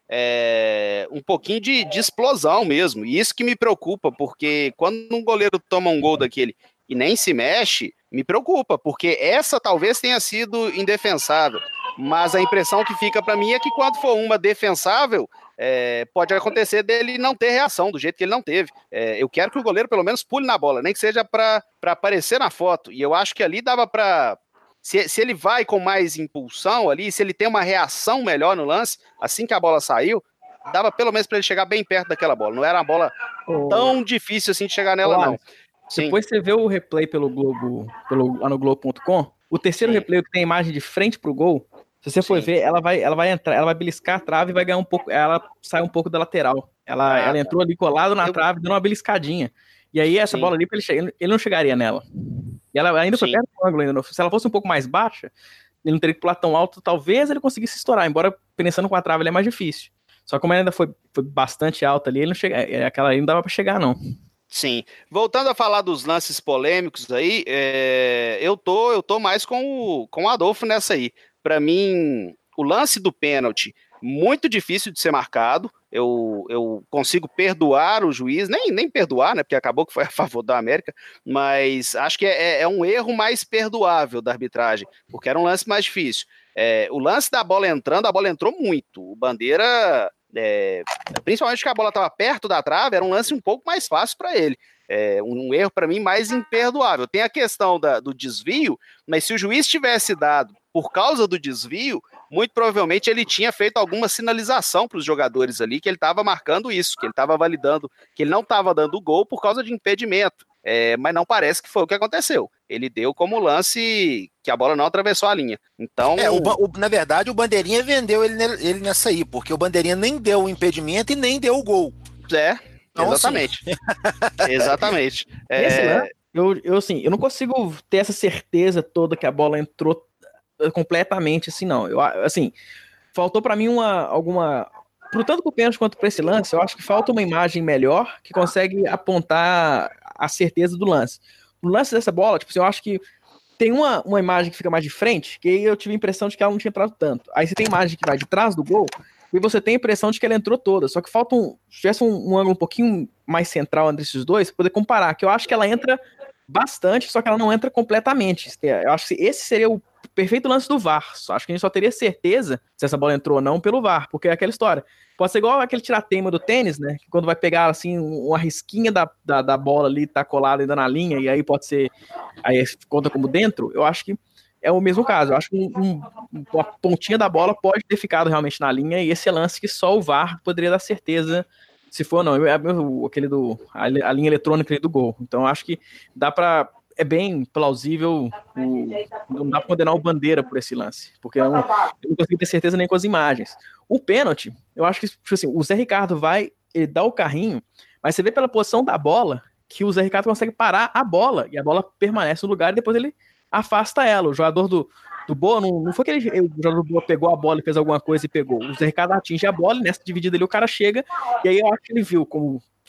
é, um pouquinho de, de explosão mesmo, e isso que me preocupa, porque quando um goleiro toma um gol daquele e nem se mexe, me preocupa, porque essa talvez tenha sido indefensável, mas a impressão que fica para mim é que quando for uma defensável, é, pode acontecer dele não ter reação, do jeito que ele não teve. É, eu quero que o goleiro pelo menos pule na bola, nem que seja para aparecer na foto. E eu acho que ali dava para... Se, se ele vai com mais impulsão ali, se ele tem uma reação melhor no lance, assim que a bola saiu, dava pelo menos para ele chegar bem perto daquela bola. Não era uma bola Ô, tão difícil assim de chegar nela, ô, não. Alisson, Sim, depois você vê o replay pelo Globo, pelo, lá no Globo ponto com, o terceiro Sim. replay que tem a imagem de frente pro gol, se você for Sim. ver, ela vai, ela vai entrar, ela vai beliscar a trave e vai ganhar um pouco, ela sai um pouco da lateral. Ela, Ah, ela tá. entrou ali colado na Eu- trave, dando uma beliscadinha. E aí essa Sim. bola ali, pra ele, che- ele ele não chegaria nela. E ela ainda foi Sim. perto do ângulo ainda. não- Se ela fosse um pouco mais baixa, ele não teria que pular tão alto, talvez ele conseguisse estourar, embora pensando com a trave ele é mais difícil. Só que como ele ainda foi, foi bastante alto ali, ele não chega, é, aquela aí não dava pra chegar, não. Sim. Voltando a falar dos lances polêmicos aí, é, eu tô, eu tô mais com o, com o Adolfo nessa aí. Para mim, o lance do pênalti, muito difícil de ser marcado. Eu, eu consigo perdoar o juiz, nem, nem perdoar, né? Porque acabou que foi a favor da América, mas acho que é, é um erro mais perdoável da arbitragem, porque era um lance mais difícil. É, o lance da bola entrando, a bola entrou muito. O Bandeira, é, principalmente que a bola estava perto da trave, era um lance um pouco mais fácil para ele. É, um, um erro, para mim, mais imperdoável. Tem a questão da, do desvio, mas se o juiz tivesse dado por causa do desvio, muito provavelmente ele tinha feito alguma sinalização para os jogadores ali que ele estava marcando isso, que ele estava validando, que ele não estava dando gol por causa de impedimento. É, mas não parece que foi o que aconteceu. Ele deu como lance que a bola não atravessou a linha. Então, É, o, Ba- o- na verdade, o Bandeirinha vendeu ele, ne- ele nessa aí, porque o Bandeirinha nem deu o impedimento e nem deu o gol. é, Então, exatamente. Exatamente. É, Esse lance, eu, eu, assim, eu não consigo ter essa certeza toda que a bola entrou completamente assim, não. Eu, assim, faltou pra mim uma, alguma... Pro tanto pro pênalti quanto pra esse lance, eu acho que falta uma imagem melhor que consegue apontar a certeza do lance. No lance dessa bola, tipo assim, eu acho que tem uma, uma imagem que fica mais de frente, que aí eu tive a impressão de que ela não tinha entrado tanto. Aí você tem imagem que vai de trás do gol, e você tem a impressão de que ela entrou toda. Só que falta um... Se tivesse um, um ângulo um pouquinho mais central entre esses dois, pra poder comparar, que eu acho que ela entra bastante, só que ela não entra completamente. Eu acho que esse seria o perfeito lance do V A R. Só acho que a gente só teria certeza se essa bola entrou ou não pelo V A R, porque é aquela história. Pode ser igual aquele tiratema do tênis, né? Que quando vai pegar assim uma risquinha da, da, da bola ali, tá colada ainda na linha, e aí pode ser. Aí conta como dentro. Eu acho que é o mesmo caso. Eu acho que um, um, uma pontinha da bola pode ter ficado realmente na linha, e esse é lance que só o V A R poderia dar certeza se for ou não. É aquele do. A, a linha eletrônica do gol. Então eu acho que dá pra. É bem plausível, o, não dá pra condenar o Bandeira por esse lance, porque eu não, eu não consegui ter certeza nem com as imagens. O pênalti, eu acho que tipo assim, o Zé Ricardo vai, ele dá o carrinho, mas você vê pela posição da bola que o Zé Ricardo consegue parar a bola, e a bola permanece no lugar e depois ele afasta ela. O jogador do, do Boa, não, não foi que ele, o jogador do Boa pegou a bola e fez alguma coisa e pegou. O Zé Ricardo atinge a bola, e nessa dividida ali o cara chega, e aí eu acho que ele viu como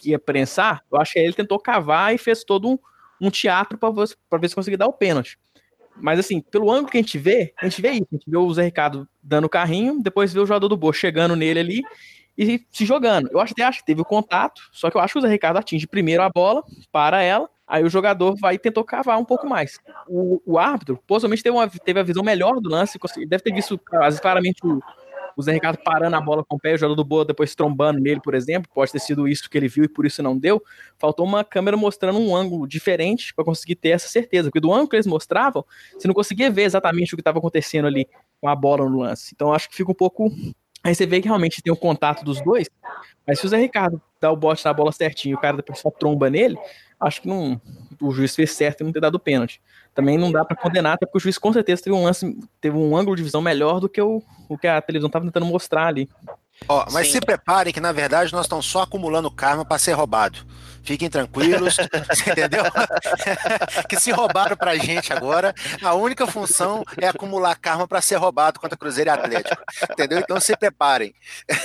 que ia prensar, eu acho que aí ele tentou cavar e fez todo um, um teatro para ver se conseguia dar o pênalti. Mas assim, pelo ângulo que a gente vê, a gente vê isso, a gente vê o Zé Ricardo dando o carrinho, depois vê o jogador do Boa chegando nele ali e se jogando. Eu acho, até acho que teve o contato, só que eu acho que o Zé Ricardo atinge primeiro a bola, para ela, aí o jogador vai e tentou cavar um pouco mais. O, o árbitro, possivelmente, teve, uma, teve a visão melhor do lance, deve ter visto claramente o, o Zé Ricardo parando a bola com o pé, o jogador do Boa depois trombando nele, por exemplo, pode ter sido isso que ele viu e por isso não deu. Faltou uma câmera mostrando um ângulo diferente para conseguir ter essa certeza, porque do ângulo que eles mostravam, você não conseguia ver exatamente o que estava acontecendo ali com a bola no lance. Então acho que fica um pouco... Aí você vê que realmente tem o contato dos dois, mas se o Zé Ricardo dá o bote na bola certinho e o cara depois só tromba nele, acho que não, o juiz fez certo em não ter dado o pênalti. Também não dá para condenar, até porque o juiz com certeza teve um lance, teve um ângulo de visão melhor do que o, o que a televisão estava tentando mostrar ali. Ó, mas Sim. se preparem que, na verdade, nós estamos só acumulando karma para ser roubado. Fiquem tranquilos, entendeu? Que se roubaram pra gente agora, a única função é acumular karma para ser roubado contra Cruzeiro e Atlético, entendeu? Então se preparem.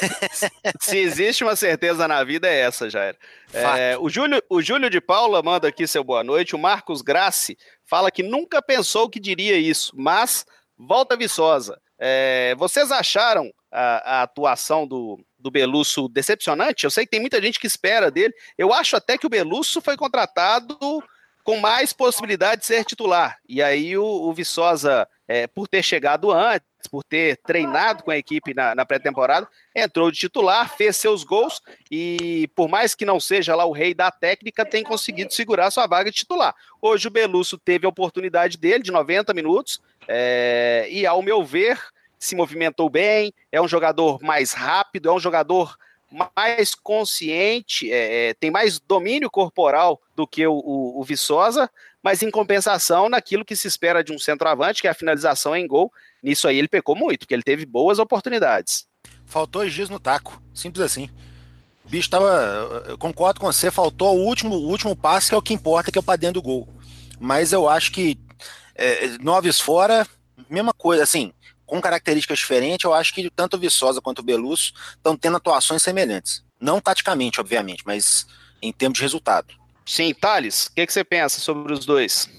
Se existe uma certeza na vida, é essa, Jair. É, o, Júlio, o Júlio de Paula manda aqui seu boa noite. O Marcos Grassi fala que nunca pensou que diria isso, mas volta Viçosa. É, vocês acharam a, a atuação do, do Belusso decepcionante? Eu sei que tem muita gente que espera dele. Eu acho até que o Belusso foi contratado com mais possibilidade de ser titular. E aí o, o Viçosa, é, por ter chegado antes, por ter treinado com a equipe na, na pré-temporada, entrou de titular, fez seus gols e, por mais que não seja lá o rei da técnica, tem conseguido segurar sua vaga de titular. Hoje o Belusso teve a oportunidade dele de noventa minutos é, e, ao meu ver, se movimentou bem, é um jogador mais rápido, é um jogador mais consciente, é, tem mais domínio corporal do que o, o, o Viçosa, mas em compensação naquilo que se espera de um centroavante, que é a finalização em gol, nisso aí ele pecou muito, porque ele teve boas oportunidades. Faltou giz no taco, simples assim. O bicho tava, eu concordo com você, faltou o último, o último passe, que é o que importa, que é o pra dentro do gol. Mas eu acho que é, noves fora, mesma coisa, assim, com características diferentes, eu acho que tanto o Viçosa quanto o Belusso estão tendo atuações semelhantes. Não taticamente, obviamente, mas em termos de resultado. Sim, Thales, o que, que você pensa sobre os dois?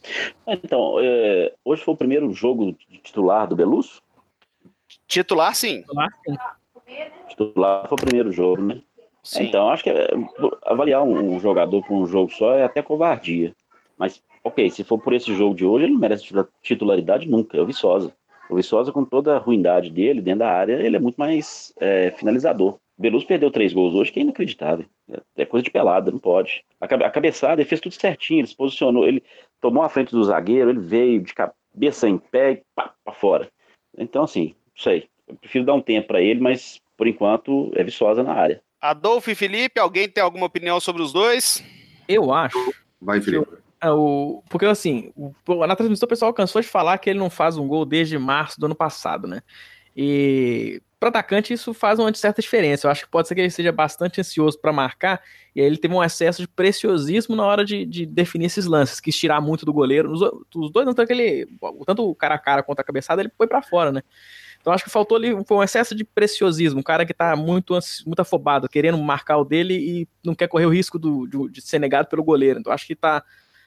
Então, é, hoje foi o primeiro jogo de titular do Belusso? Titular, sim. Titular, sim. Titular foi o primeiro jogo, né? Sim. Então, acho que é, avaliar um, um jogador por um jogo só é até covardia. Mas, ok, se for por esse jogo de hoje, ele não merece titularidade nunca, é o Viçosa. O Viçosa, com toda a ruindade dele dentro da área, ele é muito mais é, finalizador. O Belusso perdeu três gols hoje, que é inacreditável. É coisa de pelada, não pode. A, a cabeçada, ele fez tudo certinho, ele se posicionou, ele tomou a frente do zagueiro, ele veio de cabeça em pé e pá, pra fora. Então, assim, não sei. Eu prefiro dar um tempo para ele, mas, por enquanto, é Viçosa na área. Adolfo e Felipe, alguém tem alguma opinião sobre os dois? Eu acho. Vai, Felipe. É, o, porque assim, o, na transmissão o pessoal cansou de falar que ele não faz um gol desde março do ano passado, né? E para atacante isso faz uma certa diferença. Eu acho que pode ser que ele seja bastante ansioso para marcar, e aí ele teve um excesso de preciosismo na hora de, de definir esses lances, quis tirar muito do goleiro. Os, os dois, tanto, aquele, tanto o cara a cara quanto a cabeçada, ele foi para fora, né? Então acho que faltou ali foi um excesso de preciosismo, um cara que tá muito, muito afobado, querendo marcar o dele e não quer correr o risco do, de, de ser negado pelo goleiro. Então acho que tá...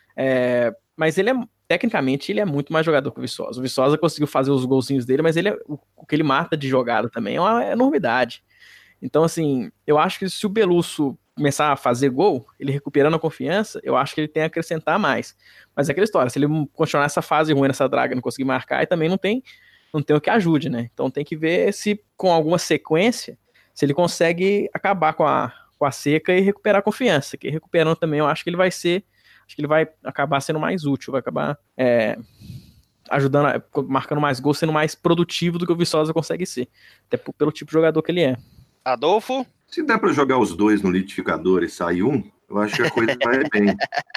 É, mas ele é, tecnicamente, ele é muito mais jogador que o Viçosa. O Viçosa conseguiu fazer os golzinhos dele, mas ele é, o, o que ele mata de jogada também é uma enormidade. Então, assim, eu acho que se o Belusso começar a fazer gol, ele recuperando a confiança, eu acho que ele tem a acrescentar mais. Mas é aquela história, se ele continuar essa fase ruim, nessa draga, não conseguir marcar, e também não tem, não tem o que ajude, né? Então tem que ver se, com alguma sequência, se ele consegue acabar com a, com a seca e recuperar a confiança. Que recuperando também, eu acho que ele vai ser Acho que ele vai acabar sendo mais útil, vai acabar é, ajudando, marcando mais gols, sendo mais produtivo do que o Viçosa consegue ser. Até pelo tipo de jogador que ele é. Adolfo? Se der para jogar os dois no liquidificador e sair um, eu acho que a coisa vai bem.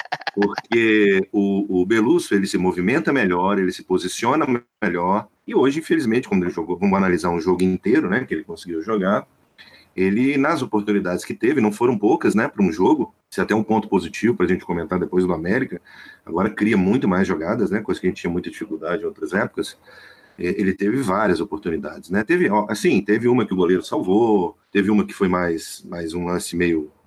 Porque o, o Belusso, ele se movimenta melhor, ele se posiciona melhor. E hoje, infelizmente, quando ele jogou, vamos analisar um jogo inteiro, né, que ele conseguiu jogar, ele, nas oportunidades que teve, não foram poucas, né, para um jogo, isso é até um ponto positivo para a gente comentar depois do América, agora cria muito mais jogadas, né, coisa que a gente tinha muita dificuldade em outras épocas, ele teve várias oportunidades, né, teve, assim, teve uma que o goleiro salvou, teve uma que foi mais, mais um lance meio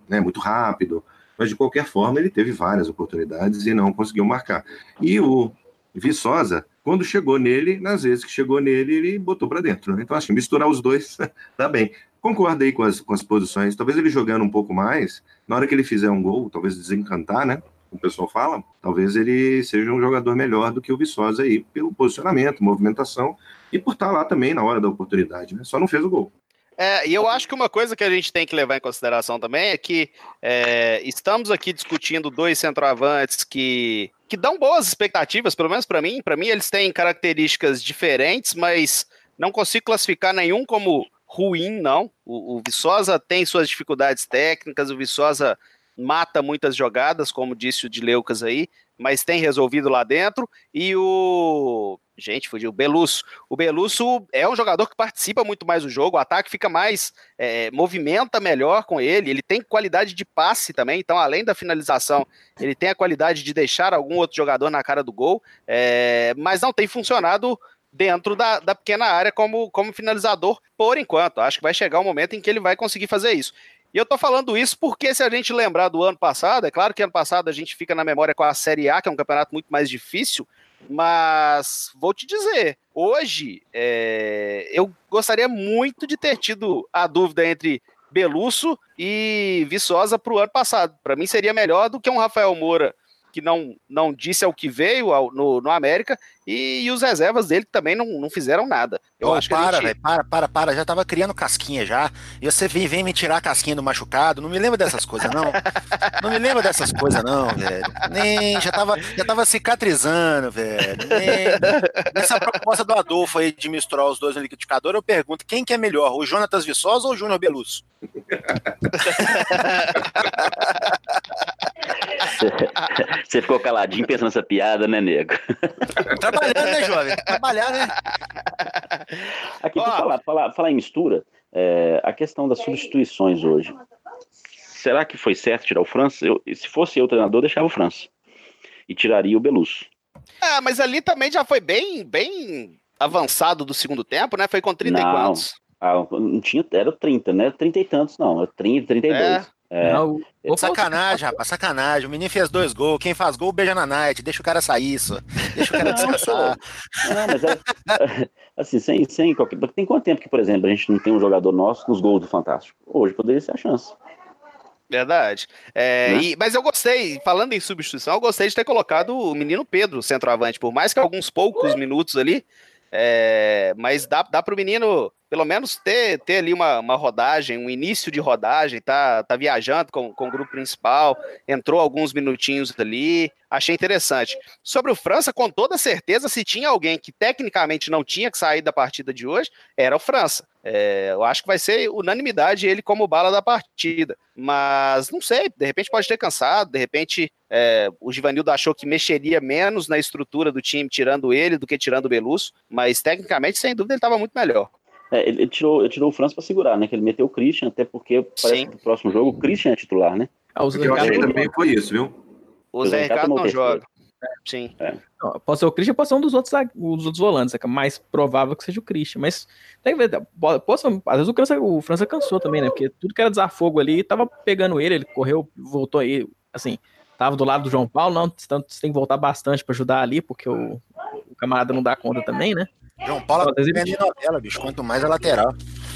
né, muito rápido, mas de qualquer forma ele teve várias oportunidades e não conseguiu marcar. E o Viçosa, quando chegou nele, nas vezes que chegou nele, ele botou para dentro, né? Então acho que misturar os dois dá bem. Concordo aí com as, com as posições, talvez ele jogando um pouco mais, na hora que ele fizer um gol, talvez desencantar, né? O pessoal fala, talvez ele seja um jogador melhor do que o Viçosa aí, pelo posicionamento, movimentação, e por estar lá também na hora da oportunidade, né? Só não fez o gol. É, e eu acho que uma coisa que a gente tem que levar em consideração também é que é, estamos aqui discutindo dois centroavantes que, que dão boas expectativas, pelo menos para mim. Para mim, eles têm características diferentes, mas não consigo classificar nenhum como ruim, não. O, o Viçosa tem suas dificuldades técnicas, o Viçosa mata muitas jogadas, como disse o Dileucas aí, mas tem resolvido lá dentro. E o... Gente, fugiu. O Belusso. O Belusso é um jogador que participa muito mais do jogo, o ataque fica mais, é, movimenta melhor com ele, ele tem qualidade de passe também, então além da finalização, ele tem a qualidade de deixar algum outro jogador na cara do gol, é, mas não tem funcionado dentro da, da pequena área como, como finalizador por enquanto. Acho que vai chegar um momento em que ele vai conseguir fazer isso. E eu tô falando isso porque se a gente lembrar do ano passado, é claro que ano passado a gente fica na memória com a Série A, que é um campeonato muito mais difícil, mas vou te dizer, hoje é, eu gostaria muito de ter tido a dúvida entre Belusso e Viçosa para o ano passado. Para mim seria melhor do que um Rafael Moura que não, não disse ao que veio ao, no, no América, e, e os reservas dele também não, não fizeram nada. Eu oh, acho para, que a gente... velho, para, para, para, já tava criando casquinha já, e você vem, vem me tirar a casquinha do machucado, não me lembra dessas coisas não, não me lembra dessas coisas não, velho, nem, já tava, já tava cicatrizando, velho, nem, nessa proposta do Adolfo aí de misturar os dois no liquidificador, eu pergunto, quem que é melhor, o Jonatas Viçosa ou o Júnior Belusso? Você ficou caladinho pensando nessa piada, né, nego? Trabalhando, né, jovem? Trabalhar, né? Aqui, para falar, falar, falar em mistura, é, a questão das substituições hoje. Será que foi certo tirar o França? Eu, se fosse eu treinador, deixava o França. E tiraria o Belusso. Ah, mas ali também já foi bem, bem avançado do segundo tempo, né? Foi com trinta não, e quantos? Ah, não tinha, era trinta, né? trinta e tantos, não. Era trinta, trinta e dois. É. É. Não, vou sacanagem, rapaz, sacanagem. O menino fez dois gols. Quem faz gol, beija na night. Deixa o cara sair isso. Deixa o cara descansar. Não, mas é, assim, sem, sem qualquer. Tem quanto tempo que, por exemplo, a gente não tem um jogador nosso nos gols do Fantástico? Hoje poderia ser a chance. Verdade. É, né? e, mas eu gostei, falando em substituição, eu gostei de ter colocado o menino Pedro, centroavante, por mais que alguns poucos minutos ali. É, mas dá, dá para o menino, pelo menos, ter, ter ali uma, uma rodagem, um início de rodagem, tá, tá viajando com, com o grupo principal, entrou alguns minutinhos ali, achei interessante. Sobre o França, com toda certeza, se tinha alguém que tecnicamente não tinha que sair da partida de hoje, era o França. É, eu acho que vai ser unanimidade ele como bala da partida, mas não sei, de repente pode ter cansado, de repente é, o Givanildo achou que mexeria menos na estrutura do time tirando ele do que tirando o Belusso, mas tecnicamente, sem dúvida, ele estava muito melhor. É, ele, ele, tirou, ele tirou o França para segurar, né, que ele meteu o Christian, até porque parece Sim. que no próximo jogo o Christian é titular, né? Ah, eu acho que também foi isso, viu? O Zé Ricardo não joga. Sim. É. Não, pode ser o Christian, pode ser um dos outros, dos outros volantes, é mais provável que seja o Christian, mas tem que ver, posso, às vezes o França, o França cansou também, né, porque tudo que era desafogo ali, tava pegando ele, ele correu, voltou aí, assim, tava do lado do João Paulo, não, você tem que voltar bastante pra ajudar ali, porque o, o camarada não dá conta também, né. João Paulo é ele... de novela, bicho, quanto mais é lateral.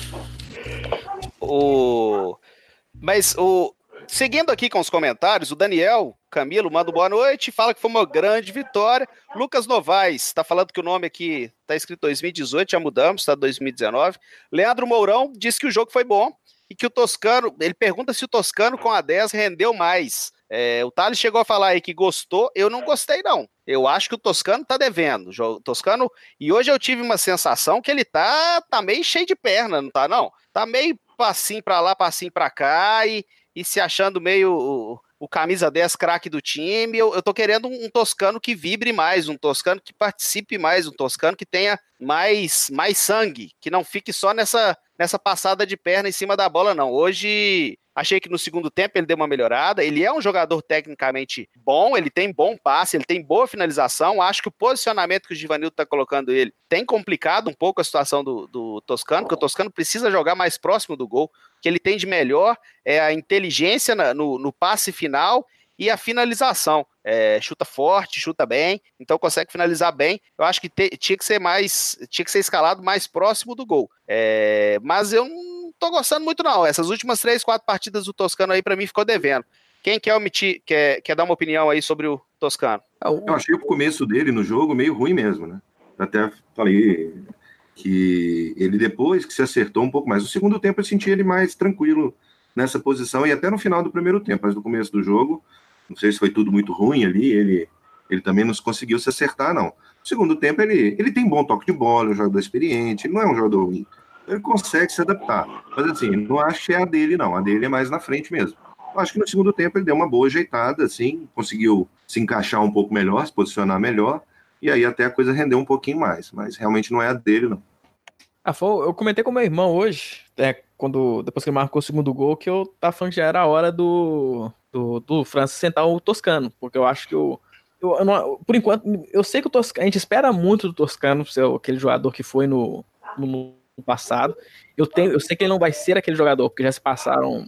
O... Mas o... Seguindo aqui com os comentários, o Daniel Camilo manda boa noite, fala que foi uma grande vitória. Lucas Novaes está falando que o nome aqui está escrito dois mil e dezoito, já mudamos, está dois mil e dezenove. Leandro Mourão disse que o jogo foi bom e que o Toscano, ele pergunta se o Toscano com a dez rendeu mais. É, o Thales chegou a falar aí que gostou, eu não gostei não. Eu acho que o Toscano tá devendo. O Toscano, e hoje eu tive uma sensação que ele tá, tá meio cheio de perna, não tá não? Tá meio passinho pra lá, passinho pra cá e, e se achando meio o, o camisa dez craque do time. Eu, eu tô querendo um, um Toscano que vibre mais, um Toscano que participe mais, um Toscano que tenha mais, mais sangue, que não fique só nessa, nessa passada de perna em cima da bola não. Hoje Achei que no segundo tempo ele deu uma melhorada. Ele é um jogador tecnicamente bom, ele tem bom passe, ele tem boa finalização. Acho que o posicionamento que o Givanildo está colocando ele tem complicado um pouco a situação do, do Toscano, porque o Toscano precisa jogar mais próximo do gol. O que ele tem de melhor é a inteligência na, no, no passe final e a finalização. É, chuta forte, chuta bem, então consegue finalizar bem. Eu acho que te, tinha que ser mais, tinha que ser escalado mais próximo do gol. É, mas eu não tô gostando muito não. Essas últimas três, quatro partidas do Toscano aí para mim ficou devendo. Quem quer omitir, quer, quer dar uma opinião aí sobre o Toscano? Eu achei o começo dele no jogo meio ruim mesmo, né? Até falei que ele depois que se acertou um pouco mais. No segundo tempo eu senti ele mais tranquilo nessa posição e até no final do primeiro tempo, mas no começo do jogo não sei se foi tudo muito ruim ali, ele, ele também não conseguiu se acertar, não. No segundo tempo, ele, ele tem bom toque de bola, é um jogador experiente, ele não é um jogador ruim. Ele consegue se adaptar. Mas assim, não acho que é a dele, não. A dele é mais na frente mesmo. Eu acho que no segundo tempo ele deu uma boa ajeitada, assim, conseguiu se encaixar um pouco melhor, se posicionar melhor, e aí até a coisa rendeu um pouquinho mais. Mas realmente não é a dele, não. Ah, foi, eu comentei com meu irmão hoje, é, quando, depois que ele marcou o segundo gol, que eu tava falando que já era a hora do, do, do França sentar o Toscano, porque eu acho que o. Eu, eu não, por enquanto, eu sei que o Toscano, a gente espera muito do Toscano ser aquele jogador que foi no, no, no passado. Eu, tenho, eu sei que ele não vai ser aquele jogador, porque já se passaram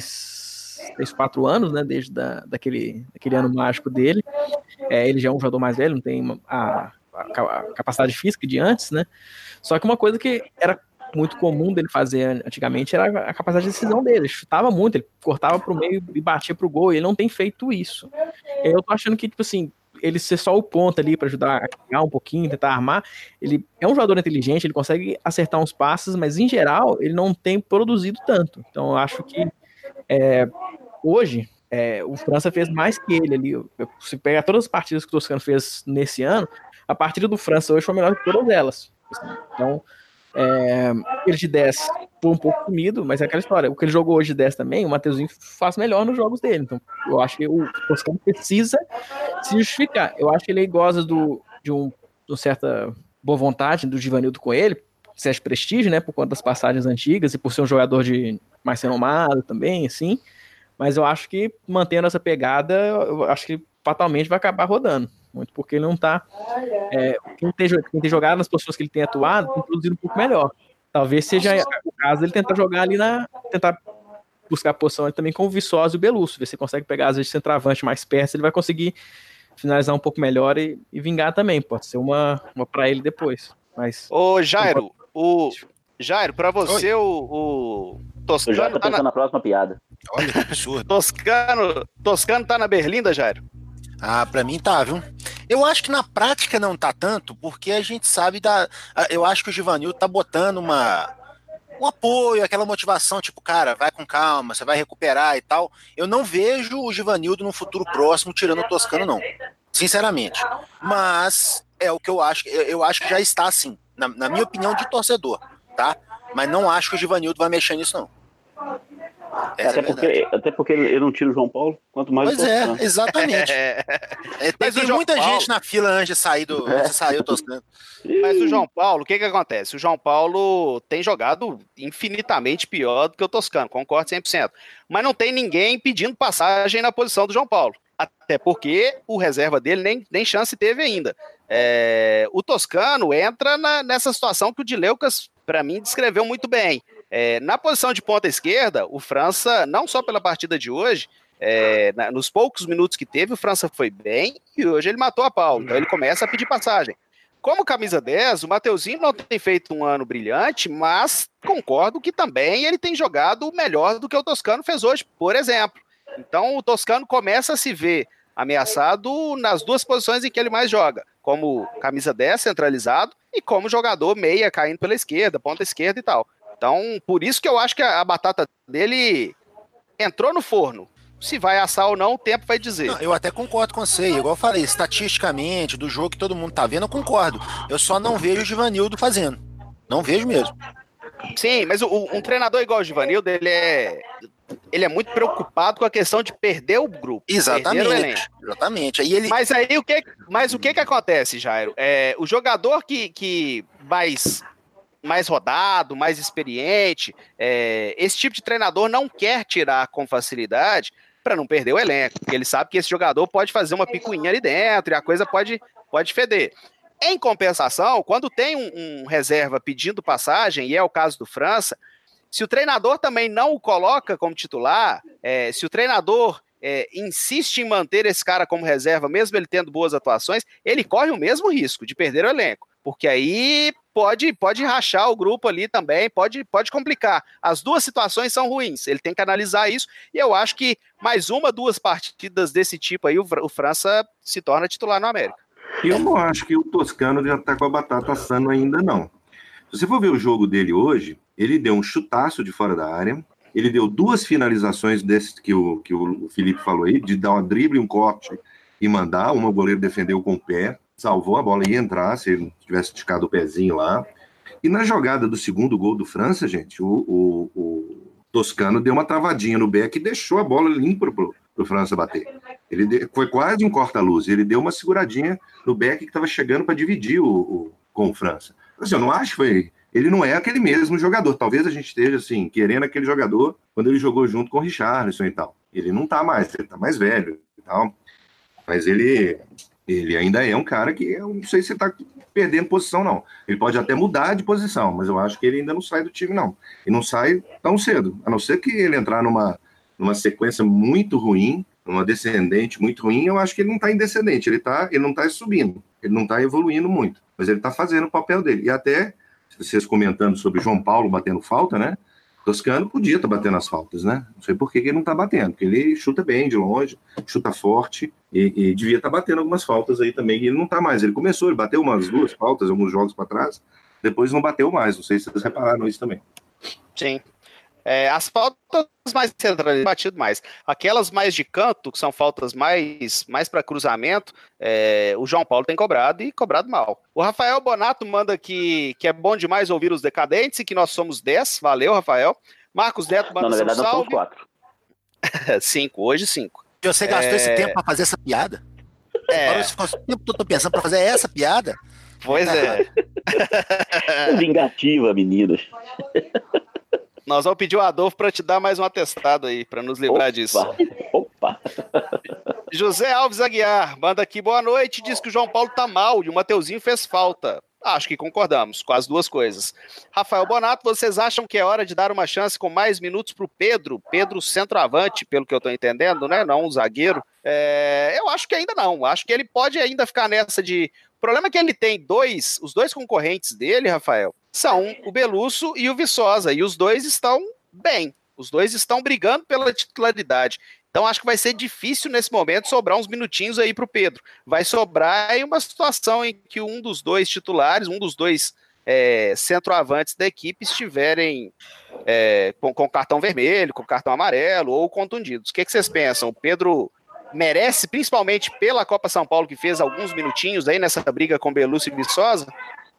três, três quatro anos, né, desde da, daquele, daquele ano mágico dele. É, ele já é um jogador mais velho, não tem uma, a, a capacidade física de antes, né? Só que uma coisa que era muito comum dele fazer antigamente era a capacidade de decisão dele. Ele chutava muito, ele cortava pro meio e batia pro gol, e ele não tem feito isso. Eu tô achando que, tipo assim, ele ser só o ponta ali para ajudar a criar um pouquinho, tentar armar, ele é um jogador inteligente, ele consegue acertar uns passes, mas em geral ele não tem produzido tanto. Então eu acho que é, hoje é, o França fez mais que ele ali. Se pegar todas as partidas que o Toscano fez nesse ano, a partida do França hoje foi melhor que todas elas. Então, é, ele de dez foi um pouco sumido, mas é aquela história. O que ele jogou hoje de dez também, o Mateuzinho faz melhor nos jogos dele. Então, eu acho que o Toscano precisa se justificar. Eu acho que ele gosta do, de, um, de uma certa boa vontade do Givanildo com ele, certo prestígio, né, por conta das passagens antigas e por ser um jogador de mais renomado também, assim. Mas eu acho que, mantendo essa pegada, eu acho que fatalmente vai acabar rodando. Muito porque ele não tá... É, quem, tem, quem tem jogado nas posições que ele tem atuado, tem produzido um pouco melhor. Talvez seja o caso dele tentar jogar ali na... Tentar buscar a posição ali também com o Viçosa e o Belusso. Ver se ele consegue pegar, às vezes, centroavante mais perto, ele vai conseguir finalizar um pouco melhor e, e vingar também. Pode ser uma, uma pra ele depois. Mas... Ô, Jairo, o... Jairo, pra você, o, o Toscano... Eu já tô tá pensando na... na próxima piada. Olha que absurdo. Toscano, Toscano tá na Berlinda, Jairo? Ah, pra mim tá, viu? Eu acho que na prática não tá tanto, porque a gente sabe da... Eu acho que o Givanildo tá botando uma... um apoio, aquela motivação, tipo, cara, vai com calma, você vai recuperar e tal. Eu não vejo o Givanildo no futuro próximo tirando o Toscano, não. Sinceramente. Mas é o que eu acho. Eu acho que já está assim, na, na minha opinião de torcedor, tá? Mas não acho que o Givanildo vai mexer nisso, não. Até, é porque, até porque ele não tira o João Paulo, quanto mais pois o Toscano. É, exatamente. É, tem Mas tem o João muita Paulo... gente na fila antes de sair do, antes de sair o Toscano. Mas o João Paulo, o que que acontece? O João Paulo tem jogado infinitamente pior do que o Toscano, concordo cem por cento. Mas não tem ninguém pedindo passagem na posição do João Paulo. Até porque o reserva dele nem, nem chance teve ainda. É, o Toscano entra na, nessa situação que o Dileucas, para mim, descreveu muito bem. É, na posição de ponta esquerda, o França, não só pela partida de hoje, é, na, nos poucos minutos que teve, o França foi bem e hoje ele matou a pau. Então ele começa a pedir passagem. Como camisa dez, o Mateuzinho não tem feito um ano brilhante, mas concordo que também ele tem jogado melhor do que o Toscano fez hoje, por exemplo. Então o Toscano começa a se ver ameaçado nas duas posições em que ele mais joga, como camisa dez centralizado e como jogador meia caindo pela esquerda, ponta esquerda e tal. Então, por isso que eu acho que a batata dele entrou no forno. Se vai assar ou não, o tempo vai dizer. Não, eu até concordo com você. Igual eu falei, estatisticamente, do jogo que todo mundo tá vendo, eu concordo. Eu só não vejo o Givanildo fazendo. Não vejo mesmo. Sim, mas o, um treinador igual o Givanildo, ele é, ele é muito preocupado com a questão de perder o grupo. Exatamente. O elenco. Exatamente. Aí ele... Mas aí o que, mas o que que acontece, Jairo? É, o jogador que, que mais... mais rodado, mais experiente. É, esse tipo de treinador não quer tirar com facilidade para não perder o elenco, porque ele sabe que esse jogador pode fazer uma picuinha ali dentro e a coisa pode, pode feder. Em compensação, quando tem um, um reserva pedindo passagem, e é o caso do França, se o treinador também não o coloca como titular, é, se o treinador é, insiste em manter esse cara como reserva, mesmo ele tendo boas atuações, ele corre o mesmo risco de perder o elenco, porque aí pode, pode rachar o grupo ali também, pode, pode complicar. As duas situações são ruins, ele tem que analisar isso, e eu acho que mais uma, duas partidas desse tipo aí, o, o França se torna titular no América. Eu não acho que o Toscano já tá com a batata assando ainda, não. Se você for ver o jogo dele hoje, ele deu um chutaço de fora da área, ele deu duas finalizações desses que o, que o Felipe falou aí, de dar uma drible, um corte e mandar, uma o goleiro defendeu com o pé, salvou, a bola ia entrar, se ele tivesse esticado o pezinho lá. E na jogada do segundo gol do França, gente, o, o, o Toscano deu uma travadinha no beck e deixou a bola limpa pro, pro França bater. Ele de, foi quase um corta-luz, ele deu uma seguradinha no beck que estava chegando para dividir o, o, com o França. Assim, eu não acho que foi... Ele não é aquele mesmo jogador. Talvez a gente esteja, assim, querendo aquele jogador quando ele jogou junto com o Richarlison e tal. Ele não tá mais, ele tá mais velho e tal. Mas ele, ele ainda é um cara que eu não sei se ele tá perdendo posição, não. Ele pode até mudar de posição, mas eu acho que ele ainda não sai do time, não. E não sai tão cedo. A não ser que ele entrar numa, numa sequência muito ruim, numa descendente muito ruim, eu acho que ele não tá em descendente. Ele, tá, ele não tá subindo. Ele não tá evoluindo muito. Mas ele tá fazendo o papel dele. E até... vocês comentando sobre João Paulo batendo falta, né? Toscano podia estar tá batendo as faltas, né? Não sei por que ele não está batendo, porque ele chuta bem de longe, chuta forte e, e devia estar tá batendo algumas faltas aí também, e ele não está mais. Ele começou, ele bateu umas duas faltas, alguns jogos para trás, depois não bateu mais. Não sei se vocês repararam isso também. Sim. É, as faltas mais centrais, batido mais. Aquelas mais de canto, que são faltas mais, mais para cruzamento, é, o João Paulo tem cobrado e cobrado mal. O Rafael Bonato manda que, que é bom demais ouvir os decadentes e que nós somos dez. Valeu, Rafael. Marcos Neto manda Não, na verdade, seu nós salve. somos quatro. cinco, hoje cinco. Você gastou é... esse tempo para fazer essa piada? É. Você ficou o tempo todo pensando para fazer essa piada? Pois é. Vingativa, meninas. Nós vamos pedir o Adolfo para te dar mais um atestado aí, para nos livrar Opa. disso. Opa! José Alves Aguiar, manda aqui, boa noite, diz que o João Paulo tá mal e o Mateuzinho fez falta. Acho que concordamos com as duas coisas. Rafael Bonato, vocês acham que é hora de dar uma chance com mais minutos pro Pedro? Pedro centroavante, pelo que eu tô entendendo, né? Não um zagueiro. É, eu acho que ainda não. Acho que ele pode ainda ficar nessa de... O problema é que ele tem dois, os dois concorrentes dele, Rafael, são o Belusso e o Viçosa, e os dois estão bem, os dois estão brigando pela titularidade, então acho que vai ser difícil nesse momento sobrar uns minutinhos aí para o Pedro, vai sobrar em uma situação em que um dos dois titulares, um dos dois é, centroavantes da equipe estiverem é, com, com cartão vermelho, com cartão amarelo ou contundidos. O que, que vocês pensam? O Pedro merece, principalmente pela Copa São Paulo, que fez alguns minutinhos aí nessa briga com Belusso e Viçosa?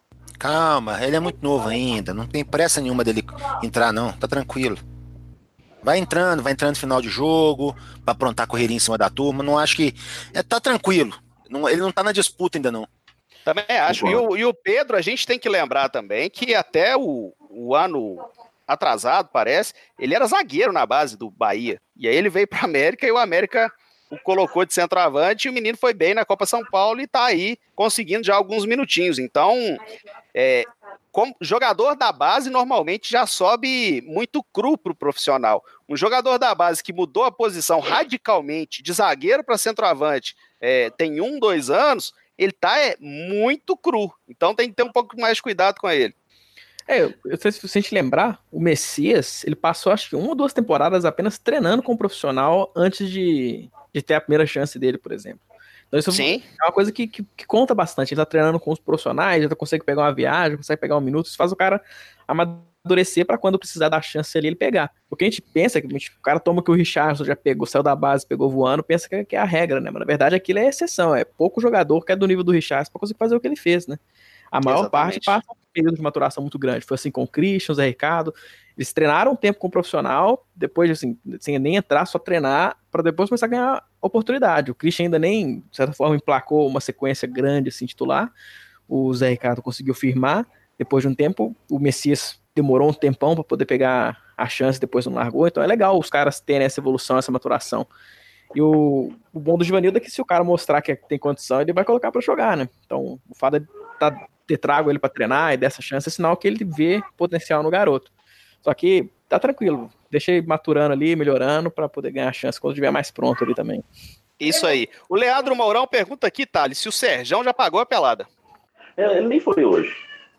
Calma, ele é muito novo ainda, não tem pressa nenhuma dele entrar não, tá tranquilo. Vai entrando, vai entrando no final de jogo, pra aprontar correria em cima da turma, não acho que... É, tá tranquilo, não, ele não tá na disputa ainda não. Também acho, e o, e o Pedro, a gente tem que lembrar também que até o, o ano atrasado, parece, ele era zagueiro na base do Bahia, e aí ele veio pra América e o América o colocou de centroavante e o menino foi bem na Copa São Paulo e tá aí conseguindo já alguns minutinhos. Então, é, como jogador da base normalmente já sobe muito cru pro profissional. Um jogador da base que mudou a posição radicalmente de zagueiro para centroavante é, tem um, dois anos, ele tá é, muito cru. Então tem que ter um pouco mais de cuidado com ele. É, eu não sei se você te lembrar, o Messias, ele passou acho que uma ou duas temporadas apenas treinando com o profissional antes de, de ter a primeira chance dele, por exemplo. Então isso Sim. é uma coisa que, que, que conta bastante. Ele tá treinando com os profissionais, já consegue pegar uma viagem, consegue pegar um minuto, isso faz o cara amadurecer pra quando precisar dar chance ali ele pegar. Porque a gente pensa que a gente, o cara toma que o Richarlison já pegou, saiu da base, pegou voando, pensa que é, que é a regra, né? Mas na verdade aquilo é exceção, é pouco jogador que é do nível do Richarlison pra conseguir fazer o que ele fez, né? A maior Exatamente. parte passa um período de maturação muito grande. Foi assim com o Christian, o Zé Ricardo. Eles treinaram um tempo com o profissional, depois, assim, sem nem entrar, só treinar, para depois começar a ganhar oportunidade. O Christian ainda nem, de certa forma, emplacou uma sequência grande, assim, titular. O Zé Ricardo conseguiu firmar. depois de um tempo, o Messias demorou um tempão para poder pegar a chance, depois não largou, então é legal os caras terem essa evolução, essa maturação. E o, o bom do Givanildo é que se o cara mostrar que tem condição, ele vai colocar para jogar, né? Então, o fato de tá, ter trago ele para treinar e dessa chance é sinal que ele vê potencial no garoto. Só que tá tranquilo, deixa ele maturando ali, melhorando, para poder ganhar chance quando estiver mais pronto ali também. Isso aí. O Leandro Mourão pergunta aqui, Thales, se o Serjão já pagou a pelada. É, ele nem foi hoje.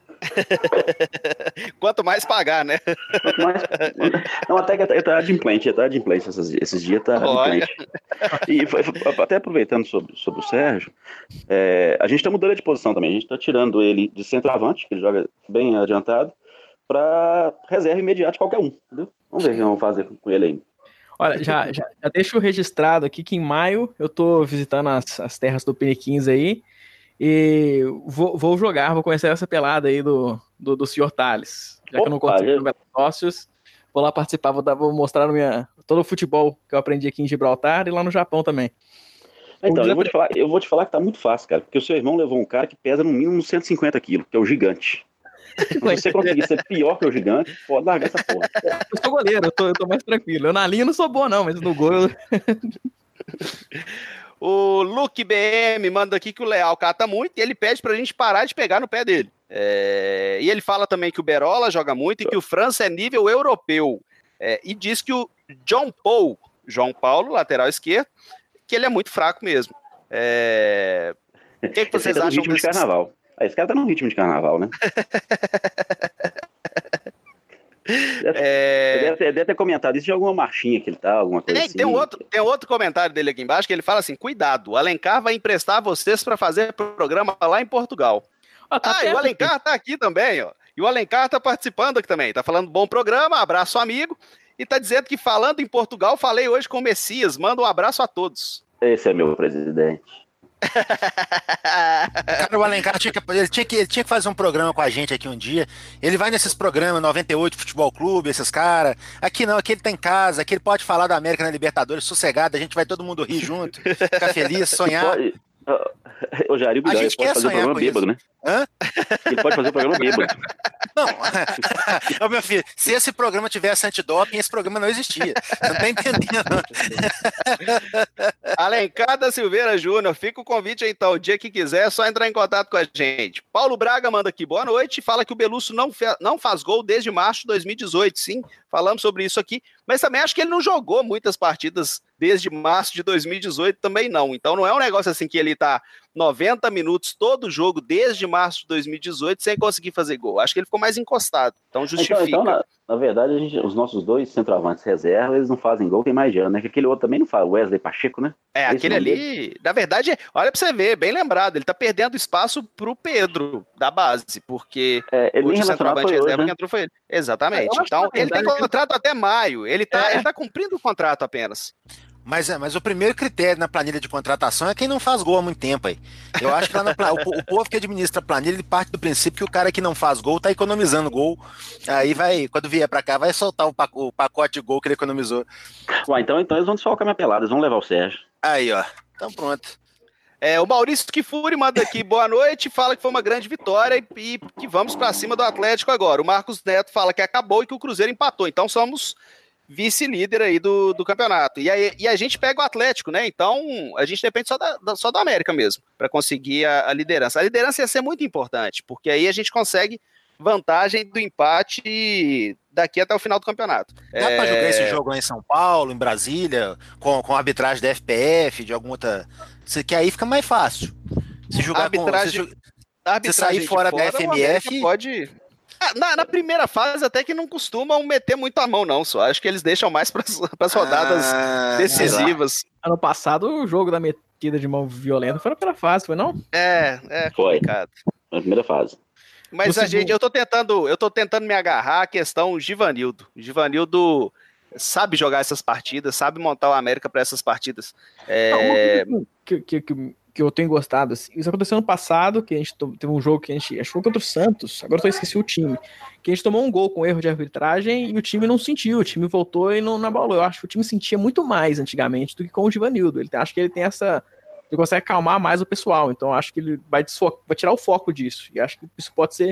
Quanto mais pagar, né? Quanto mais... Não, até que ele tá adimplente, ele tá adimplente esses, esses dias, tá adimplente. E foi, foi, até aproveitando sobre, sobre o Sérgio, é, a gente tá mudando de posição também, a gente tá tirando ele de centroavante, que ele joga bem adiantado, para reserva imediata de qualquer um, entendeu? Vamos ver o que vamos fazer com ele aí. Olha, já, já, já deixo registrado aqui que em maio eu tô visitando as, as terras do Piniquins aí, e vou, vou jogar, vou conhecer essa pelada aí do, do, do senhor Thales. Já Opa, que eu não consigo jogar sócios, vou lá participar, vou, dar, vou mostrar no minha, todo o futebol que eu aprendi aqui em Gibraltar e lá no Japão também. Então, eu vou, te falar, eu vou te falar que tá muito fácil, cara, porque o seu irmão levou um cara que pesa no mínimo cento e cinquenta quilos, que é o gigante. Se você conseguir ser pior que o gigante, pode largar essa porra. Eu sou goleiro, eu tô, eu tô mais tranquilo. Eu na linha não sou bom não, mas no gol... Eu... O Luke B M manda aqui que o Leal cata muito e ele pede pra gente parar de pegar no pé dele. É... E ele fala também que o Berola joga muito e que o França é nível europeu. É... E diz que o John Paul, João Paulo, lateral esquerdo, que ele é muito fraco mesmo. É... O que, que vocês tá acham ritmo desses... de carnaval? Ah, esse cara tá no ritmo de carnaval, né? É... Ele, deve ter, ele deve ter comentado isso de alguma marchinha que ele tá, alguma coisa tem, assim. Tem um, outro, tem outro comentário dele aqui embaixo que ele fala assim, cuidado, o Alencar vai emprestar vocês para fazer programa lá em Portugal. Ah, tá ah e o Alencar aqui. Tá aqui também, ó. E o Alencar tá participando aqui também, tá falando bom programa, abraço amigo, e tá dizendo que falando em Portugal, falei hoje com o Messias, manda um abraço a todos. Esse é meu presidente. Cara, o Alencar tinha que, ele tinha, que, ele tinha que fazer um programa com a gente aqui um dia. Ele vai nesses programas noventa e oito Futebol Clube, esses caras. Aqui não, aqui ele tá em casa, aqui ele pode falar da América na Libertadores sossegado, a gente vai todo mundo rir junto, ficar feliz, sonhar. Pode... O Jair Bidal, ele pode fazer o programa bêbado, né? Hã? Ele pode fazer o programa bêbado. Não, ô, meu filho, se esse programa tivesse antidoping, esse programa não existia. Não tá entendendo. Alencar da Silveira Júnior, fica o convite aí, então. O dia que quiser, é só entrar em contato com a gente. Paulo Braga manda aqui, boa noite, fala que o Belusso não, fe... não faz gol desde março de dois mil e dezoito. Sim, falamos sobre isso aqui, mas também acho que ele não jogou muitas partidas desde março de dois mil e dezoito, também não. Então não é um negócio assim que ele tá noventa minutos todo jogo desde março de dois mil e dezoito sem conseguir fazer gol. Acho que ele ficou mais encostado. Então justifica. Então, então na, na verdade, a gente, os nossos dois centroavantes reserva, eles não fazem gol tem mais de ano, né? Que aquele outro também não faz, o Wesley Pacheco, né? É, Esse aquele ali, dele. Na verdade, olha pra você ver, bem lembrado, ele tá perdendo espaço pro Pedro da base, porque é, ele o centroavante reserva hoje, né? Que entrou foi ele. Exatamente. É, então, ele tem contrato até maio, ele tá, é. ele tá cumprindo o contrato apenas. Mas, mas o primeiro critério na planilha de contratação é quem não faz gol há muito tempo aí. Eu acho que lá na, o, o povo que administra a planilha, ele parte do princípio que o cara que não faz gol tá economizando gol. Aí vai, quando vier pra cá, vai soltar o, pac, o pacote de gol que ele economizou. Ué, então, então eles vão desfalcar minha pelada, eles vão levar o Sérgio. Aí, ó. Então pronto. É, o Maurício Kifuri manda aqui, boa noite, fala que foi uma grande vitória e, e que vamos pra cima do Atlético agora. O Marcos Neto fala que acabou e que o Cruzeiro empatou. Então somos vice-líder aí do, do campeonato. E, aí, e a gente pega o Atlético, né? Então, a gente depende só da, da, só da América mesmo, para conseguir a, a liderança. A liderança ia ser muito importante, porque aí a gente consegue vantagem do empate daqui até o final do campeonato. Dá é... para jogar esse jogo lá em São Paulo, em Brasília, com, com arbitragem da F P F, de alguma outra... Que aí fica mais fácil. Se jogar arbitragem, com... Se, arbitragem se sair fora, fora da F M F... Pode... Na, na primeira fase até que não costumam meter muito a mão não, só acho que eles deixam mais para as rodadas ah, decisivas. Ano passado o jogo da metida de mão violenta foi na primeira fase, foi não? É, é complicado. Foi, na primeira fase. Mas a gente, eu tô tentando, eu tô tentando me agarrar à questão Givanildo. Givanildo sabe jogar essas partidas, sabe montar o América para essas partidas. É... Não, que, que, que, que eu tenho gostado, assim, isso aconteceu ano passado, que a gente teve um jogo que a gente, acho que foi contra o Santos, agora eu esqueci o time, que a gente tomou um gol com erro de arbitragem e o time não sentiu, o time voltou e não, não abalou. Eu acho que o time sentia muito mais antigamente do que com o Givanildo. Ele acho que ele tem essa, ele consegue acalmar mais o pessoal, então acho que ele vai, desfocar, vai tirar o foco disso, e acho que isso pode ser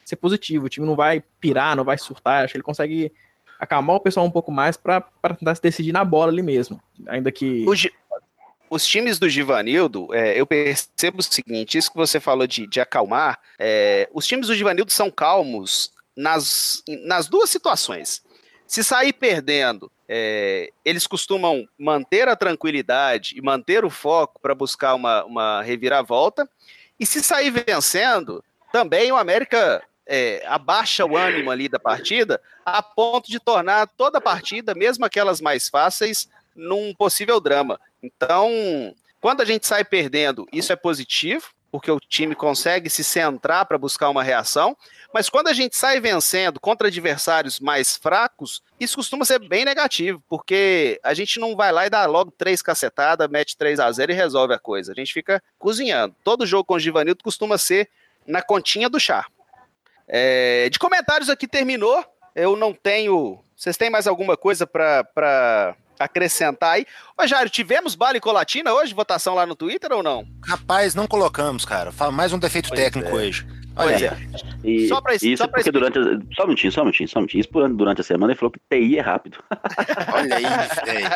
ser positivo. O time não vai pirar, não vai surtar. Acho que ele consegue acalmar o pessoal um pouco mais para tentar se decidir na bola ali mesmo. Ainda que... O G... Os times do Givanildo, é, eu percebo o seguinte, isso que você falou de, de acalmar, é, os times do Givanildo são calmos nas, nas duas situações. Se sair perdendo, é, eles costumam manter a tranquilidade e manter o foco para buscar uma, uma reviravolta, e se sair vencendo, também o América é, abaixa o ânimo ali da partida a ponto de tornar toda a partida, mesmo aquelas mais fáceis, num possível drama. Então, quando a gente sai perdendo, isso é positivo, porque o time consegue se centrar para buscar uma reação, mas quando a gente sai vencendo contra adversários mais fracos, isso costuma ser bem negativo, porque a gente não vai lá e dá logo três cacetadas, mete três a zero e resolve a coisa. A gente fica cozinhando. Todo jogo com o Givanildo costuma ser na continha do chá. É, de comentários aqui terminou, eu não tenho... Vocês têm mais alguma coisa para... acrescentar aí? Ô, Jairo, tivemos bala e colatina hoje, votação lá no Twitter ou não? Rapaz, não colocamos, cara. Mais um defeito Pois técnico é. hoje. Olha Pois aí. é. E, Só pra- isso só pra porque durante... a- Só um minutinho, só um minutinho, só um minutinho. Isso por- durante a semana ele falou que T I é rápido. Olha aí, velho.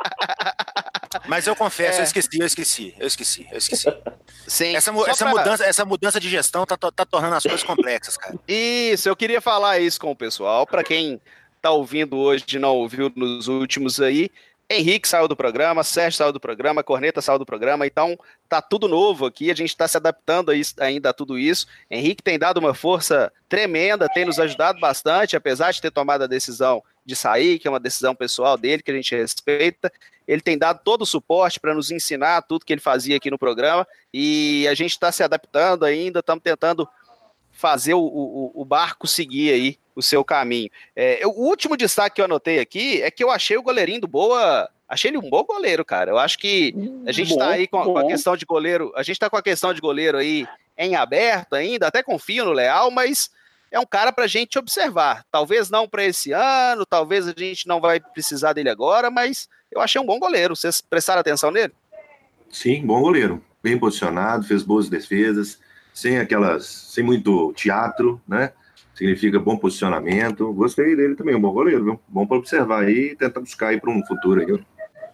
Mas eu confesso, É. eu esqueci, eu esqueci, eu esqueci, eu esqueci. Sim. Essa, mu- Só essa, pra- mudança, essa mudança de gestão tá, to- tá tornando as coisas complexas, cara. Isso, eu queria falar isso com o pessoal. Para quem tá ouvindo hoje e não ouviu nos últimos aí, Henrique saiu do programa, Sérgio saiu do programa, Corneta saiu do programa, então tá tudo novo aqui, a gente está se adaptando a isso, ainda a tudo isso. Henrique tem dado uma força tremenda, tem nos ajudado bastante, apesar de ter tomado a decisão de sair, que é uma decisão pessoal dele, que a gente respeita. Ele tem dado todo o suporte para nos ensinar tudo que ele fazia aqui no programa, e a gente está se adaptando ainda, estamos tentando fazer o, o, o barco seguir aí o seu caminho. É, eu- o último destaque que eu anotei aqui é que eu achei o goleirinho do Boa, achei ele um bom goleiro, cara. Eu acho que a gente Bom, tá aí com, com a bom. questão de goleiro, a gente tá com a questão de goleiro aí em aberto ainda, até confio no Leal, mas é um cara pra gente observar. Talvez não para esse ano, talvez a gente não vai precisar dele agora, mas eu achei um bom goleiro. Vocês prestaram atenção nele? Sim, bom goleiro. Bem posicionado, fez boas defesas, sem aquelas, sem muito teatro, né? Significa bom posicionamento. Gostei dele também, um bom goleiro, viu? Bom para observar aí e tentar buscar aí para um futuro aí.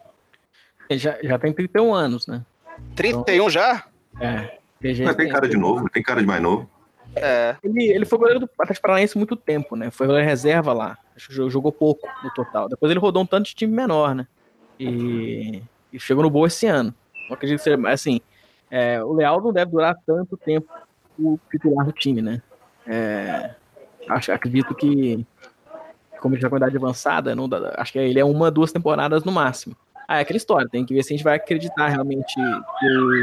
Ele já, já tem trinta e um anos, né? trinta e um já? É. P G Mas tem tem- cara de novo, tem cara de mais novo. É. Ele, ele foi goleiro do Atlético Paranaense muito tempo, né? Foi goleiro reserva lá. Acho que jogou- jogou pouco no total. Depois ele rodou um tanto de time menor, né? E, e chegou no Boa esse ano. Não acredito que seja, mas, assim, é, o Leal não deve durar tanto tempo o titular do time, né? É, acho, acredito que, como ele já com idade avançada, não dá- acho que ele é uma, duas temporadas no máximo. Ah, é aquela história, tem que ver se a gente vai acreditar realmente que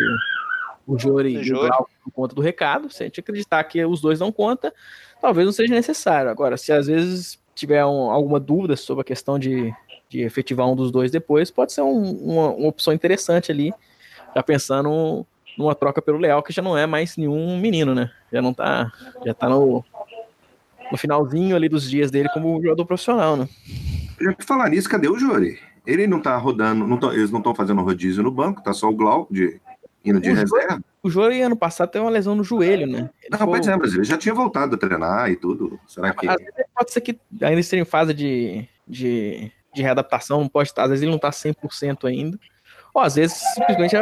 o, o Jori e o Jori. Glauco dão conta do recado. Se a gente acreditar que os dois dão conta, talvez não seja necessário. Agora, se às vezes tiver um- alguma dúvida sobre a questão de, de efetivar um dos dois depois, pode ser um- uma, uma opção interessante ali, já pensando numa troca pelo Leal, que já não é mais nenhum menino, né? Já não tá, já tá no, no finalzinho ali dos dias dele como jogador profissional, né? Já que falar nisso, cadê o Jori? Ele não tá rodando, não tão- eles não estão fazendo rodízio no banco, tá só o Glau de, indo de O reserva. O Jori, ano passado, teve uma lesão no joelho, né? Ele Não, foi- pois é, mas ele já tinha voltado a treinar e tudo. Será que... Às vezes pode ser que ainda esteja em fase de, de, de readaptação, não pode estar, às vezes ele não está cem por cento ainda. Ou às vezes simplesmente a,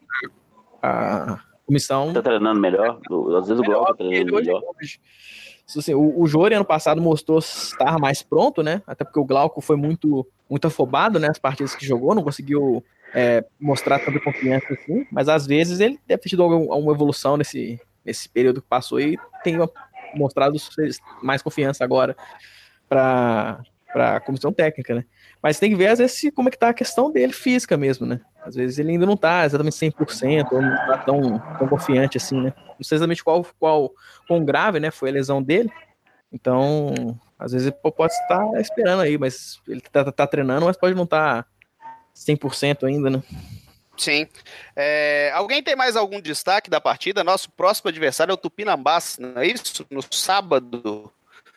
a, a comissão. Tá treinando melhor? Às vezes o Glauco tá Ele treinando hoje- melhor. hoje- Isso, assim, o, o Jori ano passado mostrou estar mais pronto, né? Até porque o Glauco foi muito, muito afobado, né? As partidas que jogou, não conseguiu é, mostrar tanta confiança assim. Mas às vezes ele deve ter tido algum- alguma evolução nesse, nesse período que passou e tem mostrado mais confiança agora para a comissão técnica, né? Mas tem que ver, às vezes, se- como é que tá a questão dele física mesmo, né? Às vezes ele ainda não tá exatamente cem por cento, ou não tá tão, tão confiante assim, né? Não sei exatamente qual, qual, quão grave, né, foi a lesão dele. Então, às vezes ele pode estar esperando aí, mas ele tá, tá, tá treinando, mas pode não estar cem por cento ainda, né? Sim. É, alguém tem mais algum destaque da partida? Nosso próximo adversário é o Tupinambás, não é isso? No sábado.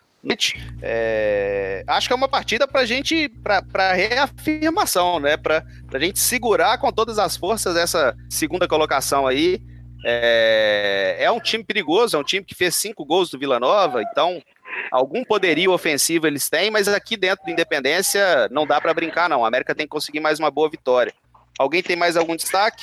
É, acho que é uma partida pra gente, pra, pra reafirmação, né? Pra, pra gente segurar com todas as forças essa segunda colocação aí. É, é um time perigoso, é um time que fez cinco gols do Vila Nova, então algum poderio ofensivo eles têm, mas aqui dentro do Independência não dá para brincar não, a América tem que conseguir mais uma boa vitória. Alguém tem mais algum destaque?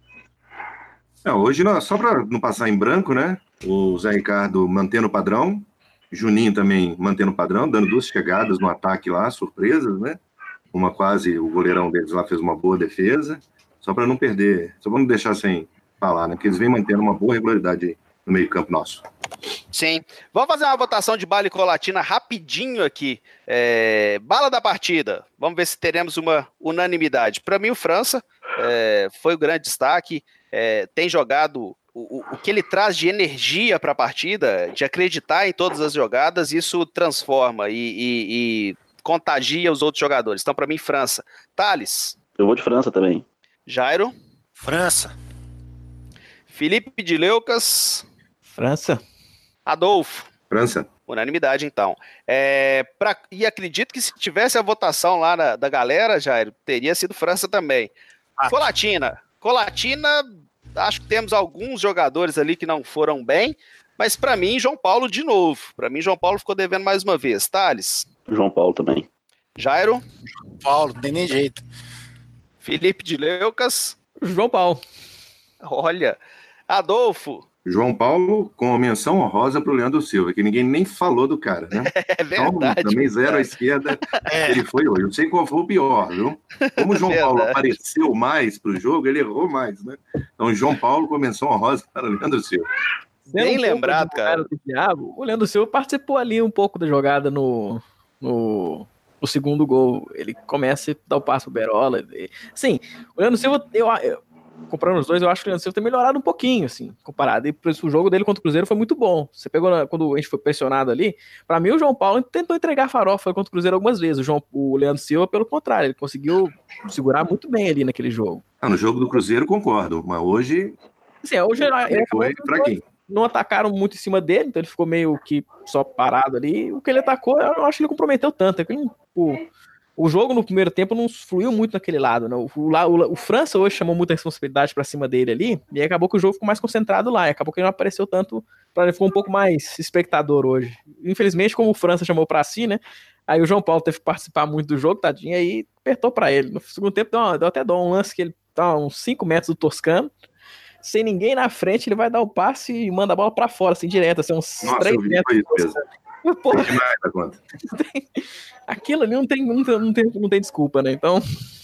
Não, hoje, não, só para não passar em branco, né? O Zé Ricardo mantendo o padrão, Juninho também mantendo o padrão, dando duas chegadas no ataque lá, surpresas, né? Uma quase, o goleirão deles lá fez uma boa defesa, só para não perder, só para não deixar sem falar, né? Porque eles vêm mantendo uma boa regularidade aí no meio campo nosso. Sim. Vamos fazer uma votação de bala e colatina rapidinho aqui. É... Bala da partida. Vamos ver se teremos uma unanimidade. Para mim, o França é... foi o grande destaque. É... Tem jogado o, o que ele traz de energia para a partida, de acreditar em todas as jogadas, isso transforma e, e, e contagia os outros jogadores. Então, para mim, França. Thales? Eu vou de França também. Jairo? França. Felipe de Leucas? França. Adolfo? França. Unanimidade, então. É, pra, e acredito que se tivesse a votação lá na, da galera, Jairo, teria sido França também. Ah. Colatina. Colatina, acho que temos alguns jogadores ali que não foram bem, mas para mim, João Paulo de novo. Para mim, João Paulo ficou devendo mais uma vez. Thales? João Paulo também. Jairo? João Paulo, não tem nem jeito. Felipe de Leucas? João Paulo. Olha. Adolfo? João Paulo com menção honrosa para o Leandro Silva, que ninguém nem falou do cara, né? É verdade. Então, também zero à esquerda, é. Ele foi hoje. Não sei qual foi o pior, viu? Como o João verdade. Paulo apareceu mais para o jogo, ele errou mais, né? Então, João Paulo com menção honrosa para o Leandro Silva. Bem um lembrado, cara. Do Thiago, o Leandro Silva participou ali um pouco da jogada no, no, no segundo gol. Ele começa a dar o passo pro Berola. Sim, o Leandro Silva, eu, eu comprando os dois, eu acho que o Leandro Silva tem melhorado um pouquinho, assim, comparado. E por isso, o jogo dele contra o Cruzeiro foi muito bom. Você pegou, na, quando a gente foi pressionado ali, pra mim o João Paulo tentou entregar farofa contra o Cruzeiro algumas vezes. O, João, o Leandro Silva, pelo contrário, ele conseguiu segurar muito bem ali naquele jogo. Ah, no jogo do Cruzeiro, concordo, mas hoje... Sim, hoje ele, ele foi pra quem? Não atacaram muito em cima dele, então ele ficou meio que só parado ali. O que ele atacou, eu não acho que ele comprometeu tanto. É que ele, o, o jogo no primeiro tempo não fluiu muito naquele lado, né? O, o, o França hoje chamou muita responsabilidade pra cima dele ali, e acabou que o jogo ficou mais concentrado lá, e acabou que ele não apareceu tanto, pra ele ficou um pouco mais espectador hoje. Infelizmente, como o França chamou pra si, né? Aí o João Paulo teve que participar muito do jogo, tadinho, aí apertou pra ele. No segundo tempo deu, uma, deu até dó, um lance que ele tá uns cinco metros do Toscano, sem ninguém na frente, ele vai dar o passe e manda a bola pra fora, assim, direto, assim, uns Nossa, três metros. Porra, tem aquilo ali não tem, não, tem, não, tem, não tem desculpa, né? Então.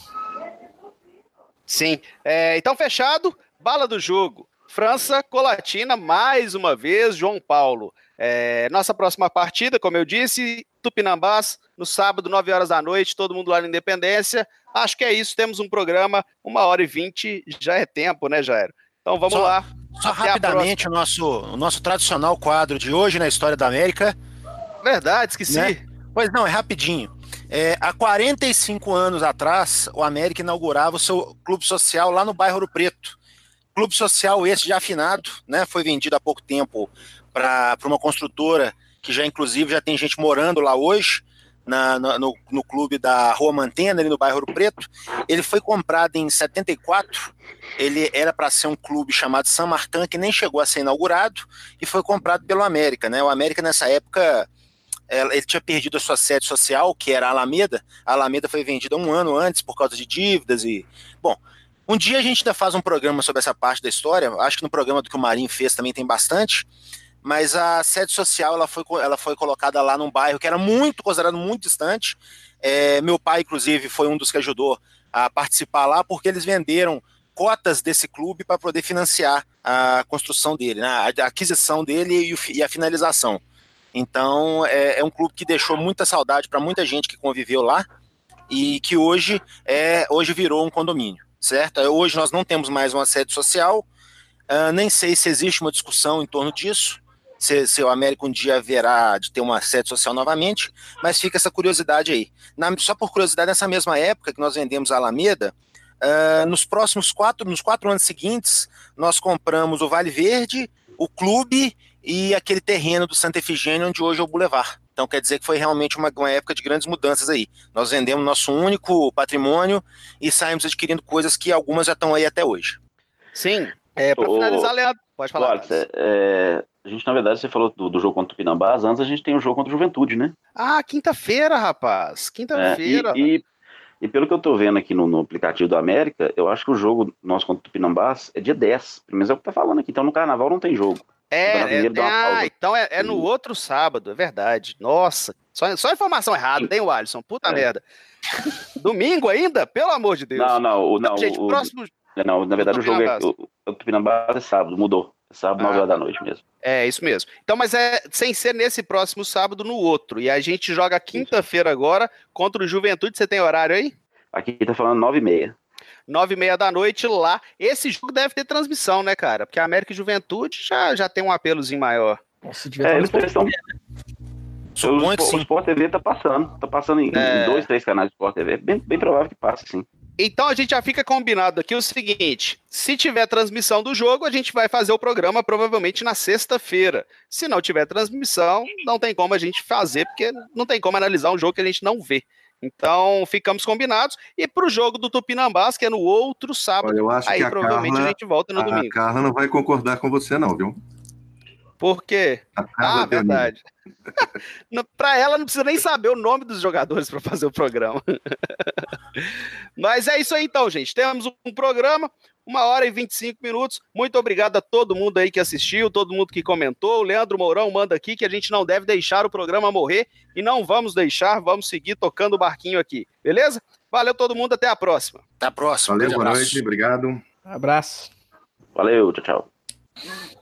Sim. É, então, fechado, bala do jogo. França, Colatina, mais uma vez, João Paulo. É, nossa próxima partida, como eu disse, Tupinambás, no sábado, nove horas da noite, todo mundo lá na Independência. Acho que é isso, temos um programa, uma hora e vinte, já é tempo, né, Jairo? Então vamos só, lá. Só rapidamente o nosso, o nosso tradicional quadro de hoje na história da América. Verdade, esqueci. Né? Pois não, é rapidinho. É, há quarenta e cinco anos atrás, o América inaugurava o seu clube social lá no bairro Ouro Preto. Clube social esse já afinado, né? Foi vendido há pouco tempo para uma construtora que já inclusive já tem gente morando lá hoje. Na, no, no clube da Rua Mantena, ali no bairro Ouro Preto. Ele foi comprado em setenta e quatro, ele era para ser um clube chamado San Martin, que nem chegou a ser inaugurado, e foi comprado pelo América, né? O América nessa época, ele tinha perdido a sua sede social, que era a Alameda. A Alameda foi vendida um ano antes por causa de dívidas e... Bom, um dia a gente ainda faz um programa sobre essa parte da história, acho que no programa do que o Marinho fez também tem bastante, mas a sede social ela foi, ela foi colocada lá num bairro que era muito, considerado muito distante. É, meu pai, inclusive, foi um dos que ajudou a participar lá, porque eles venderam cotas desse clube para poder financiar a construção dele, né, a aquisição dele e, o, e a finalização. Então, é, é um clube que deixou muita saudade para muita gente que conviveu lá e que hoje, é, hoje virou um condomínio, certo? Hoje nós não temos mais uma sede social, uh, nem sei se existe uma discussão em torno disso, Se, se o América um dia haverá de ter uma sede social novamente, mas fica essa curiosidade aí. Na, só por curiosidade, nessa mesma época que nós vendemos a Alameda, uh, nos próximos quatro, nos quatro anos seguintes, nós compramos o Vale Verde, o clube e aquele terreno do Santa Efigênia, onde hoje é o Boulevard. Então quer dizer que foi realmente uma, uma época de grandes mudanças aí. Nós vendemos nosso único patrimônio e saímos adquirindo coisas que algumas já estão aí até hoje. Sim, é, para finalizar, Leandro, Pode falar. Alex, é, é, a gente, na verdade, você falou do, do jogo contra o Tupinambás, antes a gente tem o jogo contra o Juventude, né? Ah, quinta-feira, rapaz. Quinta-feira. É, e, e, e pelo que eu tô vendo aqui no, no aplicativo do América, eu acho que o jogo nosso contra o Tupinambás é dia dez. Mas é o que tá falando aqui. Então no Carnaval não tem jogo. É, é, é ah, então é, é no outro sábado, é verdade. Nossa, só, só informação errada, tem o Alisson, puta é. merda. Domingo ainda? Pelo amor de Deus. Não, não, o, não, não gente, o, próximo... Não, na verdade o, o jogo é, o, o Tupinambás é sábado, mudou. É sábado, ah, nove horas da noite mesmo. É, isso mesmo. Então, mas é sem ser nesse próximo sábado, no outro. E a gente joga quinta-feira agora contra o Juventude. Você tem horário aí? Aqui tá falando nove e meia. Nove e meia da noite lá. Esse jogo deve ter transmissão, né, cara? Porque a América e Juventude já, já tem um apelozinho maior. Nossa, é, eles estão... O, o Sport T V tá passando. Tá passando em, é... em dois, três canais do Sport T V. Bem, bem provável que passe, sim. Então a gente já fica combinado aqui o seguinte: se tiver transmissão do jogo, a gente vai fazer o programa provavelmente na sexta-feira. Se não tiver transmissão, não tem como a gente fazer, porque não tem como analisar um jogo que a gente não vê. Então ficamos combinados. E pro jogo do Tupinambás, que é no outro sábado, eu acho aí que a provavelmente Carla, a gente volta no a domingo. A Carla não vai concordar com você não, viu? Por quê? Ah, verdade. Para ela não precisa nem saber o nome dos jogadores para fazer o programa. Mas é isso aí então, gente. Temos um programa, uma hora e vinte e cinco minutos. Muito obrigado a todo mundo aí que assistiu, todo mundo que comentou. O Leandro Mourão manda aqui que a gente não deve deixar o programa morrer e não vamos deixar, vamos seguir tocando o barquinho aqui. Beleza? Valeu todo mundo, até a próxima. Até a próxima. Valeu, boa noite, obrigado. Um abraço. Valeu, tchau, tchau.